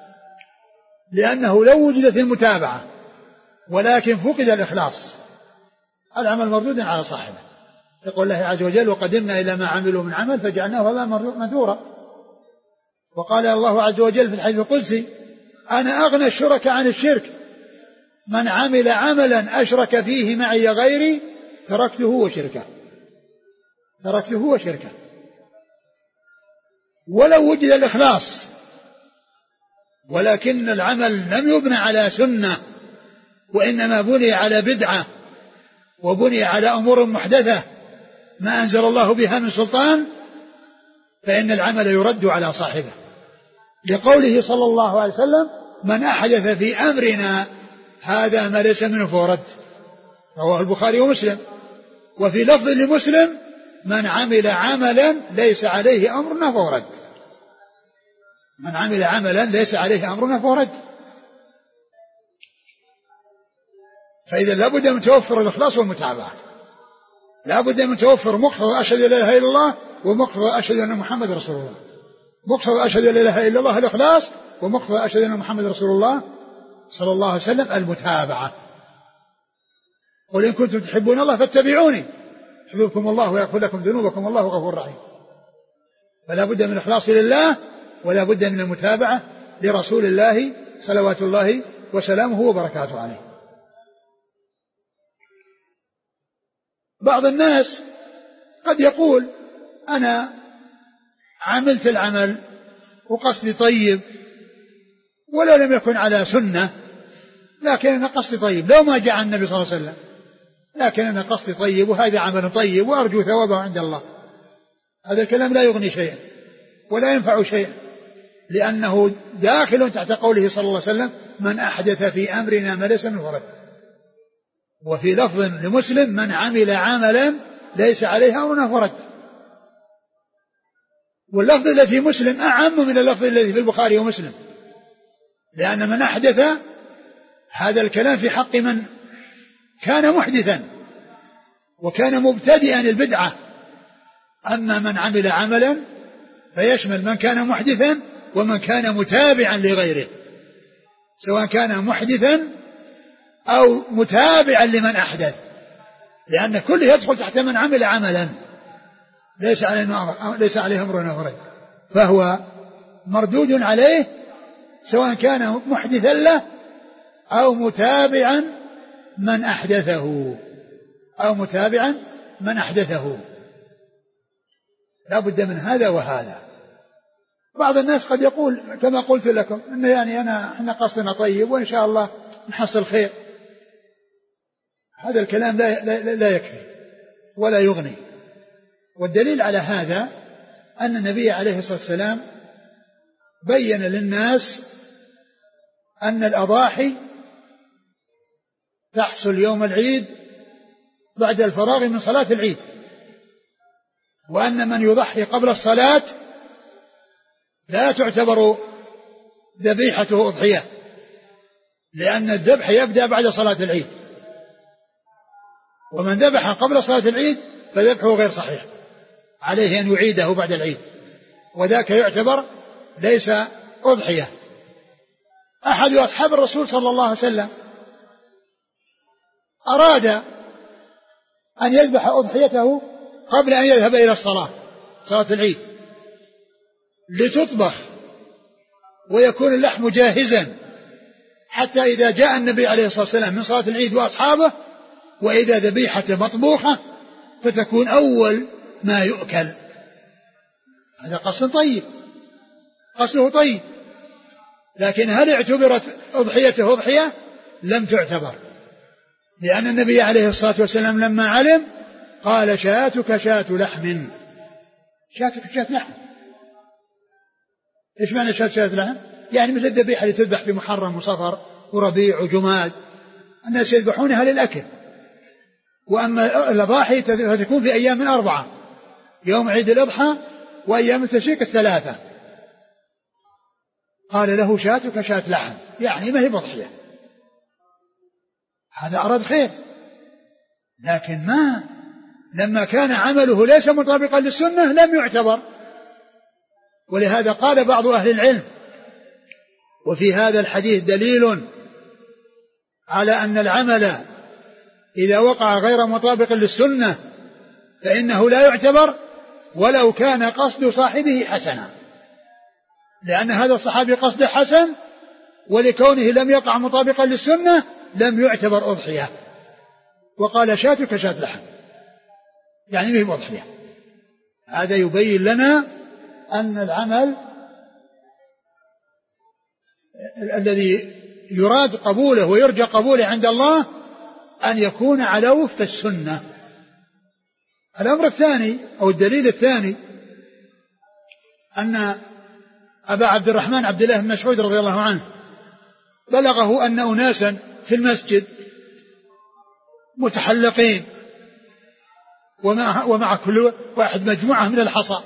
لأنه لو وجدت المتابعة ولكن فقد الإخلاص العمل مردود على صاحبه. يقول الله عز وجل: وقدمنا إلى ما عملوا من عمل فجعلناه هباء منثورا. وقال الله عز وجل في الحديث القدسي: أنا أغنى الشركاء عن الشرك، من عمل عملا أشرك فيه معي غيري تركته وشركه تركته وشركه. ولو وجد الإخلاص ولكن العمل لم يبنى على سنة، وإنما بني على بدعة وبني على أمور محدثة ما أنزل الله بها من سلطان، فإن العمل يرد على صاحبه، لقوله صلى الله عليه وسلم: من أحدث في أمرنا هذا ما ليس منه فهو رد. رواه البخاري ومسلم. وفي لفظ لمسلم: من عمل عملا ليس عليه أمرنا فهو رد. من عمل عملا ليس عليه أمرنا فهو رد. فإذا لابد من توفر الإخلاص والمتابعة، لابد من توفر مقتضى أشهد أن لا إله إلا الله ومقتضى أشهد أن محمد رسول الله. مقتضى أشهد أن لا إله إلا الله الإخلاص، ومقتضى أشهد أن محمد رسول الله صلى الله عليه وسلم المتابعة. قل إن كنتم تحبون الله فاتبعوني يحببكم الله ويغفر لكم ذنوبكم والله غفور رحيم. فلا بد من الإخلاص لله، ولا بد من المتابعة لرسول الله صلوات الله وسلامه وبركاته عليه. بعض الناس قد يقول: أنا عملت العمل وقصدي طيب ولو لم يكن على سنة، لكن أنا قصدي طيب لو ما جاء النبي صلى الله عليه وسلم، لكن أنا قصدي طيب وهذا عمل طيب وأرجو ثوابه عند الله. هذا الكلام لا يغني شيئا ولا ينفع شيئا، لأنه داخل تحت قوله صلى الله عليه وسلم: من أحدث في أمرنا ما ليس منه فرد. وفي لفظ لمسلم: من عمل عملا ليس عليه أمرنا فرد. واللفظ الذي في مسلم أعم من اللفظ الذي في البخاري ومسلم، لأن من أحدث هذا الكلام في حق من كان محدثا وكان مبتدئا البدعة. أما من عمل عملا فيشمل من كان محدثا ومن كان متابعا لغيره، سواء كان محدثا أو متابعا لمن أحدث، لأن كل يدخل تحت من عمل عملا ليس عليه ليس عليه أمر نفرد، فهو مردود عليه سواء كان محدثا له أو متابعا من أحدثه أو متابعا من أحدثه، لا بد من هذا وهذا. بعض الناس قد يقول كما قلت لكم إن يعني أنا إحنا قصدنا طيب وإن شاء الله نحصل خير. هذا الكلام لا, لا, لا يكفي ولا يغني. والدليل على هذا أن النبي عليه الصلاة والسلام بين للناس أن الأضاحي تحصل يوم العيد بعد الفراغ من صلاة العيد، وأن من يضحي قبل الصلاة لا تعتبر ذبيحته أضحية، لأن الذبح يبدأ بعد صلاة العيد، ومن ذبح قبل صلاة العيد فذبحه غير صحيح، عليه أن يعيده بعد العيد، وذاك يعتبر ليس أضحية. أحد أصحاب الرسول صلى الله عليه وسلم أراد أن يذبح أضحيته قبل أن يذهب إلى الصلاة صلاة العيد لتطبخ ويكون اللحم جاهزا، حتى إذا جاء النبي عليه الصلاة والسلام من صلاة العيد وأصحابه وإذا ذبيحة مطبوخة فتكون أول ما يؤكل. هذا قصد طيب، قصده طيب، لكن هل اعتبرت أضحيته أضحية؟ لم تعتبر، لأن النبي عليه الصلاة والسلام لما علم قال شاتك شات لحم. شاتك شات لحم، إيش معنى شات شات لحم؟ يعني مثل الذبيحة اللي تذبح في محرم وصفر وربيع وجماد، الناس يذبحونها للأكل. وأما الأضاحي فتكون في أيام أربعة، يوم عيد الأضحى وأيام التشريق الثلاثة. قال له شاتك شات لحم، يعني ما هي بضحية. هذا أراد خير، لكن ما لما كان عمله ليس مطابقا للسنة لم يعتبر. ولهذا قال بعض أهل العلم وفي هذا الحديث دليل على أن العمل إذا وقع غير مطابق للسنة فإنه لا يعتبر ولو كان قصد صاحبه حسنا، لأن هذا الصحابي قصده حسن، ولكونه لم يقع مطابقا للسنة لم يعتبر أضحية. وقال شاتك شات لحم، يعني به أضحية. هذا يبين لنا أن العمل الذي يراد قبوله ويرجى قبوله عند الله أن يكون على وفق السنة. الأمر الثاني أو الدليل الثاني أن أبا عبد الرحمن عبد الله بن مسعود رضي الله عنه بلغه أن أناسا في المسجد متحلقين ومع, ومع كل واحد مجموعة من الحصى،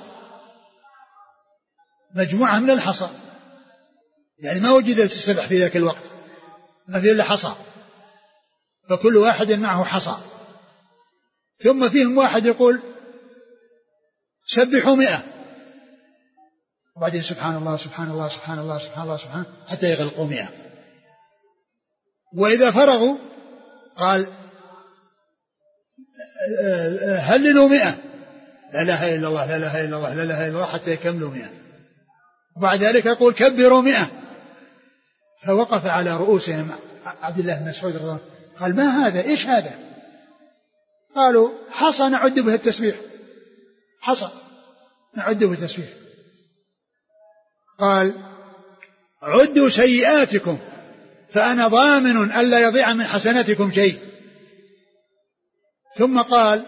مجموعة من الحصى، يعني ما وجد السبح في ذاك الوقت، ما في إلا حصى، فكل واحد معه حصى. ثم فيهم واحد يقول سبحوا مئة، وبعدين سبحان الله سبحان الله سبحان الله سبحان الله سبحان حتى يغلقوا مئة. وإذا فرغوا قال هللوا مئة، لا إله إلا الله لا إله إلا الله لا إله إلا الله حتى يكملوا مئة. وبعد ذلك يقول كبروا مئة. فوقف على رؤوسهم عبد الله بن مسعود رضي الله عنه قال ما هذا، إيش هذا؟ قالوا حصى نعد به التسبيح، حصى نعد به التسبيح. قال عدوا سيئاتكم فأنا ضامن ألا يضيع من حسناتكم شيء. ثم قال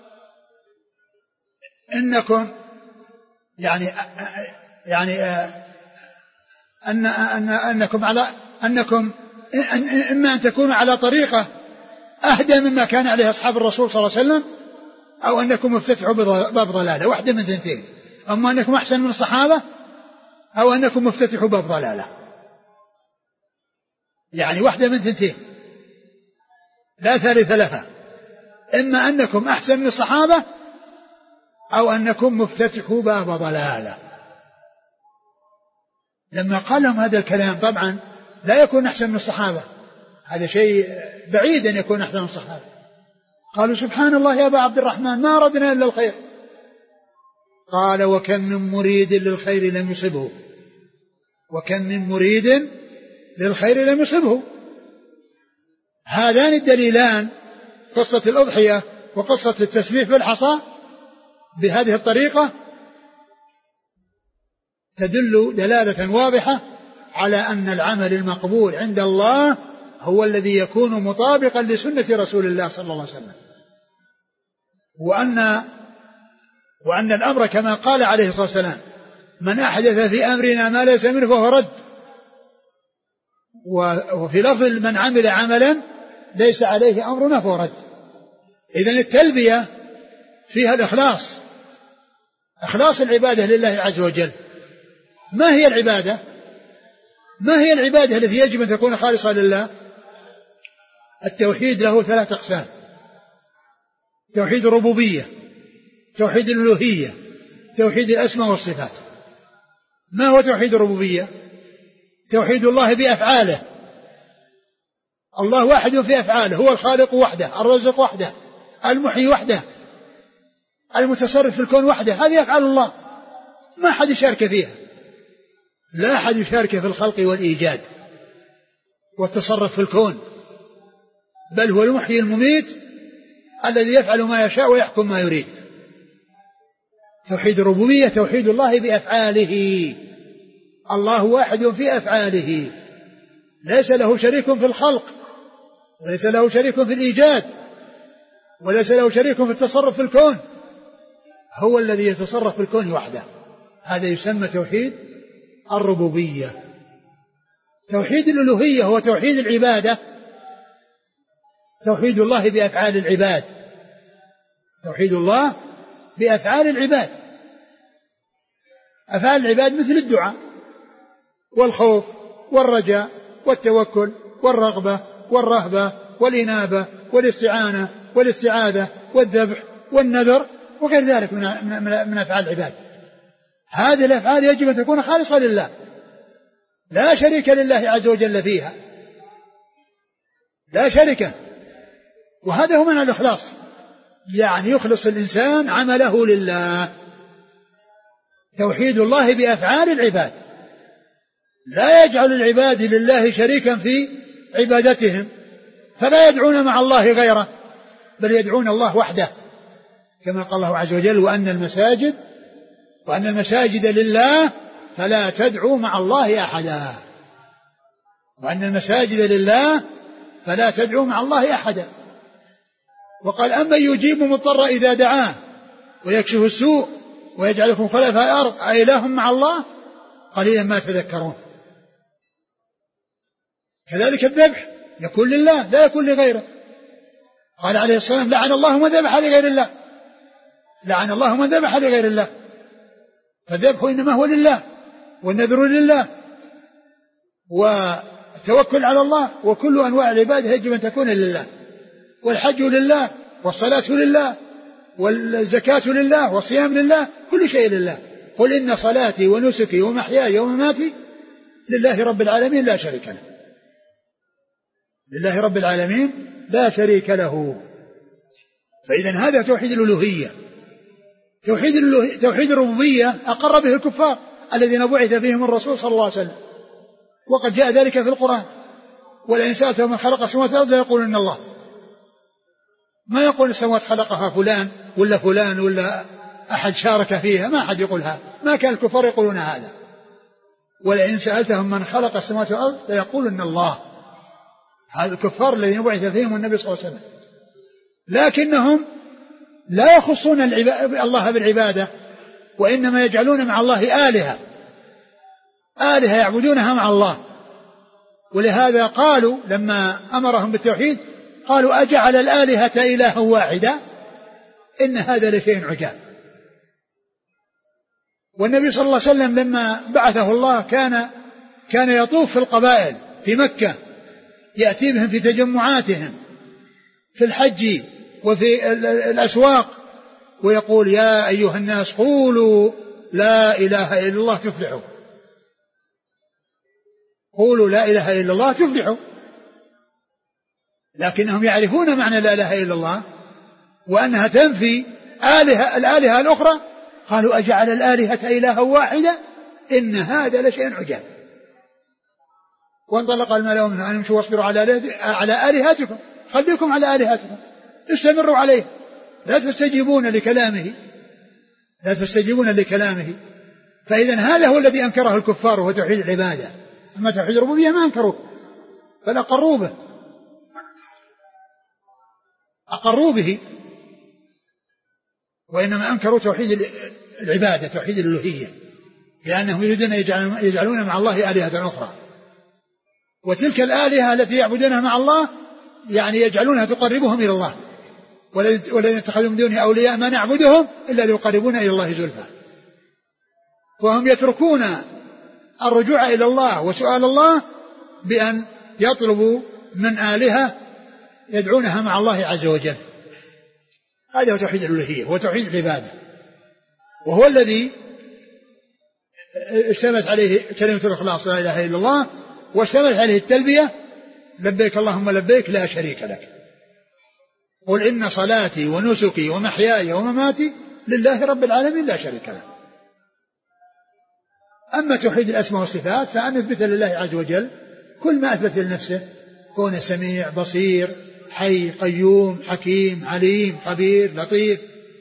إنكم يعني يعني أن أن أنكم على أنكم إما أن تكونوا على طريقة أهدى مما كان عليه أصحاب الرسول صلى الله عليه وسلم، أو أنكم مفتتحوا باب ضلالة، واحدة من ثنتين، أما أنكم أحسن من الصحابة أو أنكم مفتتحوا باب ضلالة، يعني واحدة من ثنتين لا ثالث لها، إما أنكم أحسن من الصحابة أو أنكم مفتتحوا باب ضلالة. لما قال لهم هذا الكلام طبعا لا يكون أحسن من الصحابة، هذا شيء بعيد أن يكون أحسن من الصحابة، قالوا سبحان الله يا أبا عبد الرحمن ما أردنا إلا الخير. قال وكم من مريد للخير لم يصبه وكم من مريد للخير لم يصبه. هذان الدليلان قصة الأضحية وقصة التسبيح بالحصى بهذه الطريقة تدل دلالة واضحة على أن العمل المقبول عند الله هو الذي يكون مطابقا لسنة رسول الله صلى الله عليه وسلم، وأن وأن الأمر كما قال عليه الصلاة والسلام من أحدث في أمرنا ما ليس منه فهو رد. وفي لفظ من عمل عملا ليس عليه أمرنا فهو رد. إذن التلبية فيها الإخلاص، إخلاص العبادة لله عز وجل. ما هي العبادة؟ ما هي العبادة التي يجب أن تكون خالصة لله؟ التوحيد له ثلاث أقسام: توحيد الربوبية، توحيد الألوهية، توحيد الأسماء والصفات. ما هو توحيد الربوبية؟ توحيد الله بأفعاله، الله واحد في أفعاله، هو الخالق وحده، الرزق وحده، المحيي وحده، المتصرف في الكون وحده. هذه أفعال الله ما أحد يشارك فيها، لا أحد يشارك في الخلق والإيجاد والتصرف في الكون، بل هو المحيي المميت الذي يفعل ما يشاء ويحكم ما يريد. توحيد الربوبية توحيد الله بأفعاله، الله واحد في أفعاله، ليس له شريك في الخلق، وليس له شريك في الإيجاد، وليس له شريك في التصرف في الكون، هو الذي يتصرف في الكون وحده. هذا يسمى توحيد الربوبية. توحيد الألوهية هو توحيد العبادة، توحيد الله بأفعال العباد، توحيد الله بأفعال العباد. أفعال العباد مثل الدعاء والخوف والرجاء والتوكل والرغبة والرهبة والإنابة والاستعانة والاستعاذة والذبح والنذر وغير ذلك من, من, من أفعال العباد. هذه الأفعال يجب أن تكون خالصة لله، لا شريك لله عز وجل فيها، لا شركة. وهذا هو معنى الإخلاص، يعني يخلص الإنسان عمله لله. توحيد الله بأفعال العباد، لا يجعل العباد لله شريكا في عبادتهم، فلا يدعون مع الله غيره، بل يدعون الله وحده، كما قال الله عز وجل وأن المساجد وأن المساجد لله فلا تدعوا مع الله أحدا، وأن المساجد لله فلا تدعوا مع الله أحدا. وقال أمن يجيب مضطر إذا دعاه ويكشف السوء ويجعلكم خلفاء الأرض أإله مع الله قليلا ما تذكرون. كذلك الذبح يكون لله لا يكون لغيره. قال عليه الصلاة والسلام لعن الله من ذبح لغير الله، لعن الله من ذبح لغير الله. فالذبح إنما هو لله، والنذر لله، والتوكل على الله، وكل أنواع العبادة يجب أن تكون لله. والحج لله، والصلاة لله، والزكاة لله، والصيام لله، كل شيء لله. قل إن صلاتي ونسكي ومحياي ومماتي لله رب العالمين لا شريك له، لله رب العالمين لا شريك له. فإذا هذا توحيد الألوهية. توحيد الألوهية توحيد الربوبية أقر به الكفار الذين بعث فيهم الرسول صلى الله عليه وسلم، وقد جاء ذلك في القرآن. ولئن سألتهم من خلق السماوات والأرض ليقولون إن الله. ما يقول السماوات خلقها فلان ولا فلان ولا أحد شارك فيها، ما أحد يقول هذا، ما كان الكفار يقولون هذا. ولئن سألتهم من خلق السماوات والأرض ليقولون إن الله. هذا الكفار الذين بعث فيهم النبي صلى الله عليه وسلم، لكنهم لا يخصون الله بالعبادة، وإنما يجعلون مع الله آلهة آلهة يعبدونها مع الله. ولهذا قالوا لما أمرهم بالتوحيد قالوا أجعل الآلهة إلها واحدا إن هذا لشيء عجاب. والنبي صلى الله عليه وسلم لما بعثه الله كان كان يطوف في القبائل في مكة، يأتي بهم في تجمعاتهم في الحج وفي الأسواق، ويقول يا أيها الناس قولوا لا إله إلا الله تفلحوا، قولوا لا إله إلا الله تفلحوا. لكنهم يعرفون معنى لا إله إلا الله، وأنها تنفي آلهة الآلهة الأخرى، قالوا أجعل الآلهة إلها واحدة إن هذا لشيء عجاب. وانطلق الملأ منهم أن امشوا واصبروا على آلهتكم، خليكم على آلهتكم، استمروا عليه، لا تستجيبون لكلامه لا تستجيبون لكلامه. فإذا هذا هو الذي أنكره الكفار، وهو توحيد العبادة. أما توحيد الربوبية ما أنكروه، بل أقروا به أقروا به وإنما أنكروا توحيد العبادة، توحيد الألوهية، لأنهم يريدون يجعلون مع الله آلهة أخرى، وتلك الآلهة التي يعبدونها مع الله يعني يجعلونها تقربهم إلى الله، ولن يتخذوا من دونه أولياء ما نعبدهم إلا ليقربونا إلى الله زلفى. وهم يتركون الرجوع إلى الله وسؤال الله بأن يطلبوا من آلهة يدعونها مع الله عز وجل. هذا هو توحيد الألوهية، هو توحيد العبادة، وهو الذي اشتملت عليه كلمة الإخلاص لا إله إلا الله، واشتملت عليه التلبية لبيك اللهم لبيك لا شريك لك. قل إن صلاتي ونسكي ومحياي ومماتي لله رب العالمين لا شريك له. أما توحيد الأسماء والصفات فأن نثبت لله عز وجل كل ما أثبت لنفسه، كون سميع بصير حي قيوم حكيم عليم خبير لطيف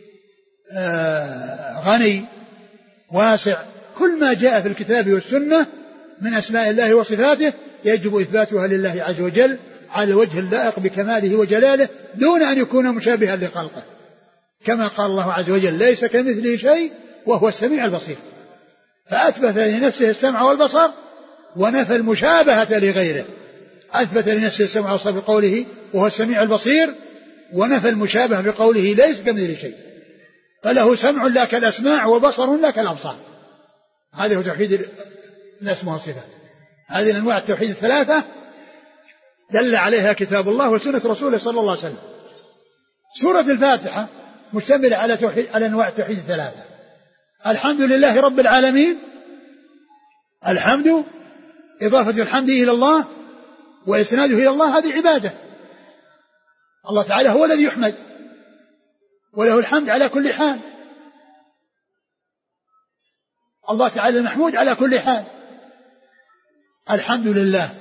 آه غني واسع، كل ما جاء في الكتاب والسنة من أسماء الله وصفاته يجب إثباتها لله عز وجل على وجه اللائق بكماله وجلاله دون أن يكون مشابها لخلقه، كما قال الله عز وجل ليس كمثله شيء وهو السميع البصير، فأثبت لنفسه السمع والبصر ونفى المشابهة لغيره. أثبت لنفسه السمع والبصر بقوله وهو السميع البصير، ونفى المشابهة بقوله ليس كمثله شيء، فله سمع لا كالأسماع وبصر لا كالأبصار. هذا هو توحيد الأسماء والصفات. هذه الأنواع التوحيد الثلاثة دل عليها كتاب الله وسنة رسوله صلى الله عليه وسلم. سورة الفاتحة مشتملة على توحيد على أنواع التوحيد الثلاثة. الحمد لله رب العالمين، الحمد إضافة الحمد إلى الله وإسناده إلى الله، هذه عبادة. الله تعالى هو الذي يحمد وله الحمد على كل حال، الله تعالى المحمود على كل حال. الحمد لله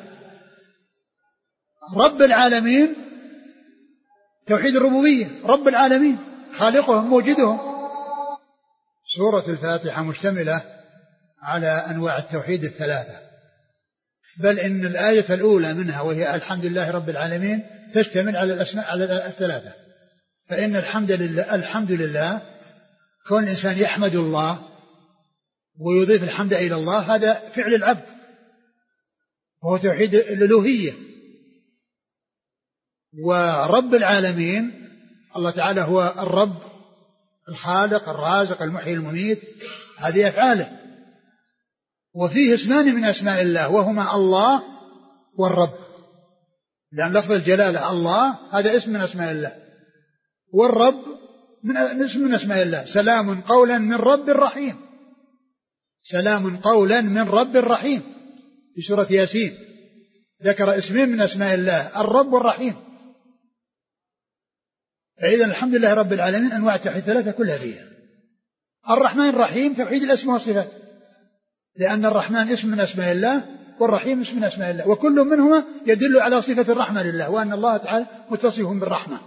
رب العالمين، توحيد الربوبية، رب العالمين خالقهم موجدهم. سورة الفاتحة مشتملة على أنواع التوحيد الثلاثة، بل إن الآية الأولى منها وهي الحمد لله رب العالمين تشتمل على الأسماء على الثلاثة. فإن الحمد لله الحمد لله كون الإنسان يحمد الله ويضيف الحمد إلى الله، هذا فعل العبد وهو توحيد الألوهية. ورب العالمين الله تعالى هو الرب الخالق الرازق المحيي المميت، هذه أفعاله. وفيه اسمان من أسماء الله وهما الله والرب، لأن لفظ الجلالة الله هذا اسم من أسماء الله، والرب من اسم من أسماء الله. سلام قولا من رب رحيم، سلام قولا من رب رحيم في سورة ياسين ذكر اسمين من أسماء الله الرب والرحيم. فإذا الحمد لله رب العالمين أنواع التوحيد ثلاثة كلها فيها. الرحمن الرحيم توحيد الأسماء والصفات، لأن الرحمن اسم من أسماء الله والرحيم اسم من أسماء الله، وكل منهما يدل على صفة الرحمة لله، وأن الله تعالى متصف بالرحمة.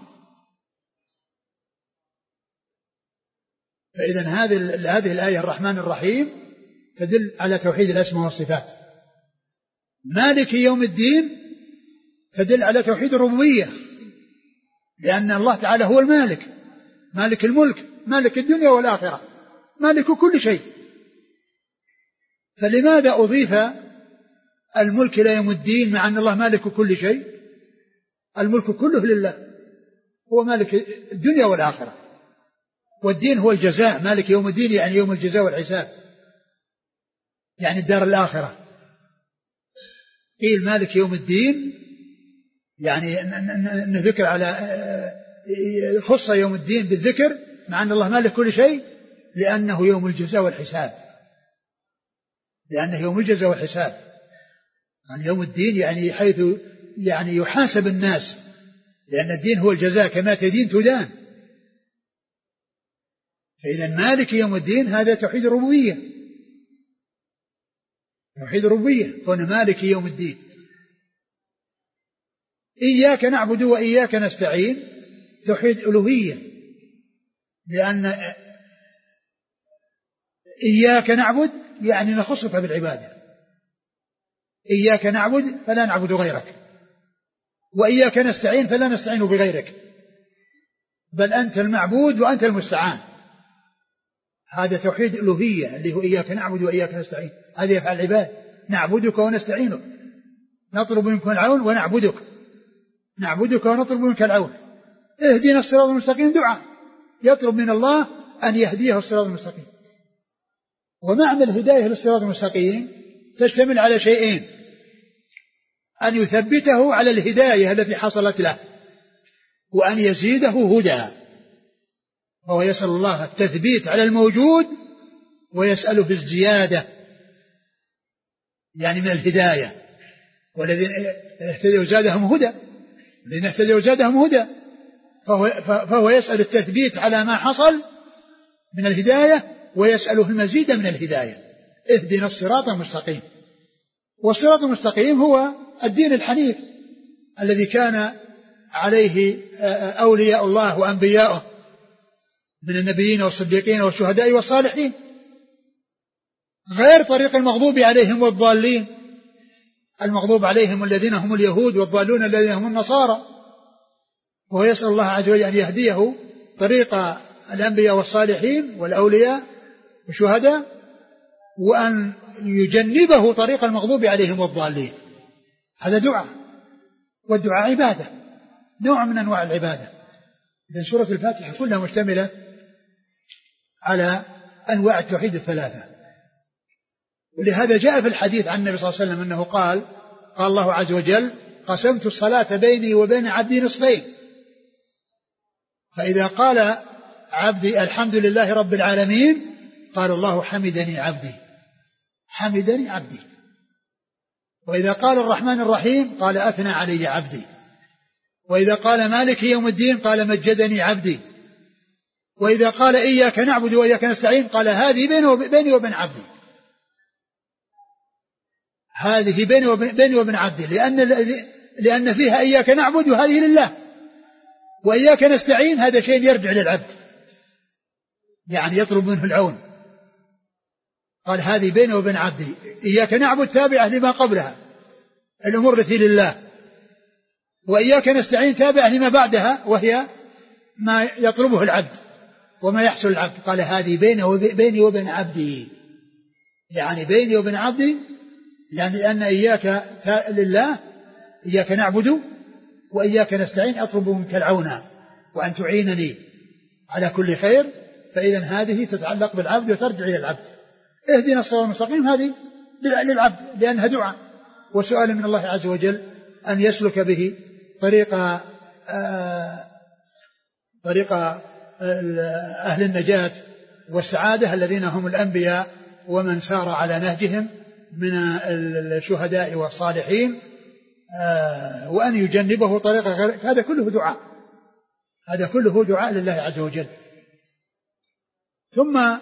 فإذا هذه هذه الآية الرحمن الرحيم تدل على توحيد الأسماء والصفات. مالك يوم الدين تدل على توحيد الربوبية، لأن الله تعالى هو المالك، مالك الملك، مالك الدنيا والآخرة، مالك كل شيء. فلماذا أضيف الملك إلى يوم الدين مع أن الله مالك كل شيء؟ الملك كله لله، هو مالك الدنيا والآخرة، والدين هو الجزاء. مالك يوم الدين يعني يوم الجزاء والحساب، يعني الدار الآخرة. قيل مالك يوم الدين يعني أن ذكر على خص يوم الدين بالذكر مع أن الله مالك كل شيء، لأنه يوم الجزاء والحساب، لأنه يوم الجزاء والحساب. يعني يوم الدين يعني حيث يعني يحاسب الناس، لأن الدين هو الجزاء، كما تدين تدان. فإذا مالك يوم الدين هذا توحيد الربوبية، توحيد الربوبية كون مالك يوم الدين. إياك نعبد وإياك نستعين توحيد ألوهية، لأن إياك نعبد يعني نخصك بالعبادة، إياك نعبد فلا نعبد غيرك، وإياك نستعين فلا نستعين بغيرك، بل أنت المعبود وأنت المستعان. هذا توحيد ألوهية اللي هو إياك نعبد وإياك نستعين، هذه يفعل العباد، نعبدك ونستعينك، نطلب منك العون ونعبدك، نعبدك ونطلب منك العون. اهدنا الصراط المستقيم دعاء يطلب من الله أن يهديه الصراط المستقيم. ومعنى الهداية للصراط المستقيم تشتمل على شيئين: أن يثبته على الهداية التي حصلت له، وأن يزيده هدى. فهو يسأل الله التثبيت على الموجود ويسأله الزيادة يعني من الهداية. والذين اهتدوا زادهم هدى، الذين اهتدوا زادهم هدى، فهو, فهو يسأل التثبيت على ما حصل من الهداية ويسأله المزيد من الهداية. اهدنا الصراط المستقيم. والصراط المستقيم هو الدين الحنيف الذي كان عليه أولياء الله وأنبياؤه من النبيين والصديقين والشهداء والصالحين، غير طريق المغضوب عليهم والضالين. المغضوب عليهم الذين هم اليهود، والضالون الذين هم النصارى. وهو يسأل الله عز وجل أن يهديه طريق الأنبياء والصالحين والأولياء والشهداء، وأن يجنبه طريق المغضوب عليهم والضالين. هذا دعاء، والدعاء عبادة، نوع من أنواع العبادة. إذن سورة الفاتحة كلها مشتملة على أنواع التوحيد الثلاثة. ولهذا جاء في الحديث عن النبي صلى الله عليه وسلم أنه قال قال الله عز وجل: قسمت الصلاة بيني وبين عبدي نصفين، فإذا قال عبدي الحمد لله رب العالمين قال الله حمدني عبدي، حمدني عبدي. وإذا قال الرحمن الرحيم قال أثنى علي عبدي. وإذا قال مالك يوم الدين قال مجدني عبدي. وإذا قال إياك نعبد وإياك نستعين قال هذه بيني وبين عبدي، هذه بيني وبين عبدي، لأن لأن فيها إياك نعبد وهذه لله، وإياك نستعين هذا شيء يرجع للعبد يعني يطلب منه العون. قال هذه بيني وبين عبدي. إياك نعبد تابعة لما قبلها الأمور التي لله، وإياك نستعين تابعة لما بعدها وهي ما يطلبه العبد وما يحصل العبد. قال هذه بيني وبين عبدي، يعني بيني وبين عبدي، يعني لأن إياك لله إياك نعبد وإياك نستعين أطلب منك العون وأن تعينني على كل خير. فإذا هذه تتعلق بالعبد وترجع إلى العبد. اهدنا الصراط المستقيم هذه للعبد لأنها دعاء وسؤال من الله عز وجل أن يسلك به طريق آه طريق أهل النجاة والسعادة الذين هم الأنبياء ومن سار على نهجهم من الشهداء والصالحين، آه وأن يجنبه طريق غير. هذا كله دعاء، هذا كله دعاء لله عز وجل. ثم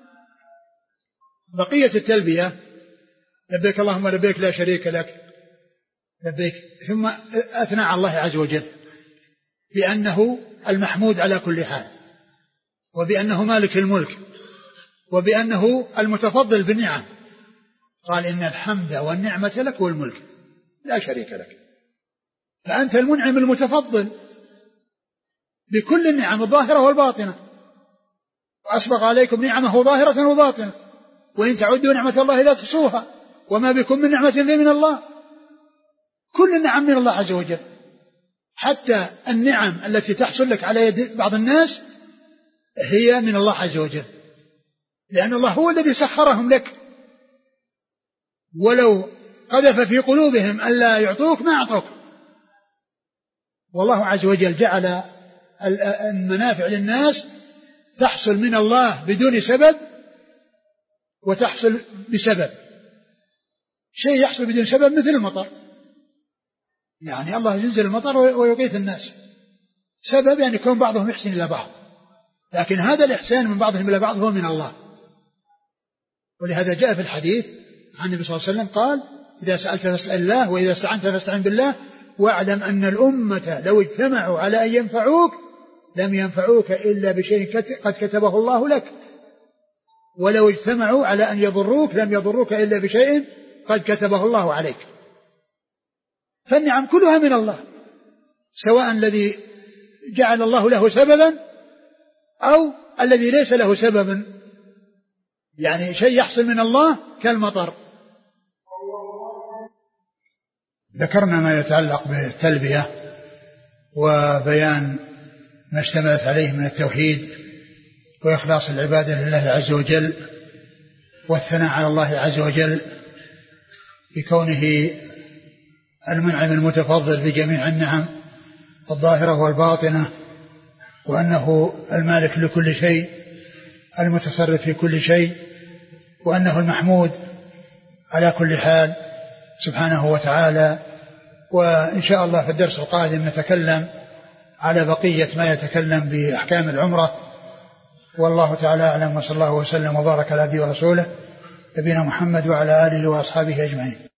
بقية التلبية لبيك اللهم لبيك لا شريك لك لبيك. ثم أثنى على الله عز وجل بأنه المحمود على كل حال، وبأنه مالك الملك، وبأنه المتفضل بالنعم. قال إن الحمد والنعمة لك والملك لا شريك لك. فأنت المنعم المتفضل بكل النعم الظاهرة والباطنة، وأسبغ عليكم نعمه ظاهرة وباطنة، وإن تعدوا نعمة الله لا تحصوها، وما بكم من نعمة من الله. كل النعم من الله عز وجل، حتى النعم التي تحصل لك على يد بعض الناس هي من الله عز وجل، لأن الله هو الذي سخرهم لك. ولو قذف في قلوبهم ألا يعطوك ما أعطوك. والله عز وجل جعل المنافع للناس تحصل من الله بدون سبب وتحصل بسبب. شيء يحصل بدون سبب مثل المطر، يعني الله ينزل المطر ويقيت الناس، سبب يعني يكون بعضهم يحسن إلى بعض. لكن هذا الإحسان من بعضهم إلى بعض هو من الله. ولهذا جاء في الحديث عن النبي صلى الله عليه وسلم قال: إذا سألت فاسأل الله وإذا استعنت فاستعن بالله واعلم أن الأمة لو اجتمعوا على أن ينفعوك لم ينفعوك إلا بشيء قد كتبه الله لك، ولو اجتمعوا على أن يضروك لم يضروك إلا بشيء قد كتبه الله عليك. فالنعم كلها من الله، سواء الذي جعل الله له سببا أو الذي ليس له سببا، يعني شيء يحصل من الله كالمطر. ذكرنا ما يتعلق بالتلبية وبيان ما اشتملت عليه من التوحيد وإخلاص العبادة لله عز وجل والثناء على الله عز وجل بكونه المنعم المتفضل بجميع النعم الظاهرة والباطنة، وأنه المالك لكل شيء المتصرف في كل شيء، وأنه المحمود على كل حال سبحانه وتعالى. وإن شاء الله في الدرس القادم نتكلم على بقية ما يتكلم بأحكام العمرة، والله تعالى أعلم، وصلى الله وسلم وبارك على عبده ورسوله نبينا محمد وعلى آله وأصحابه أجمعين.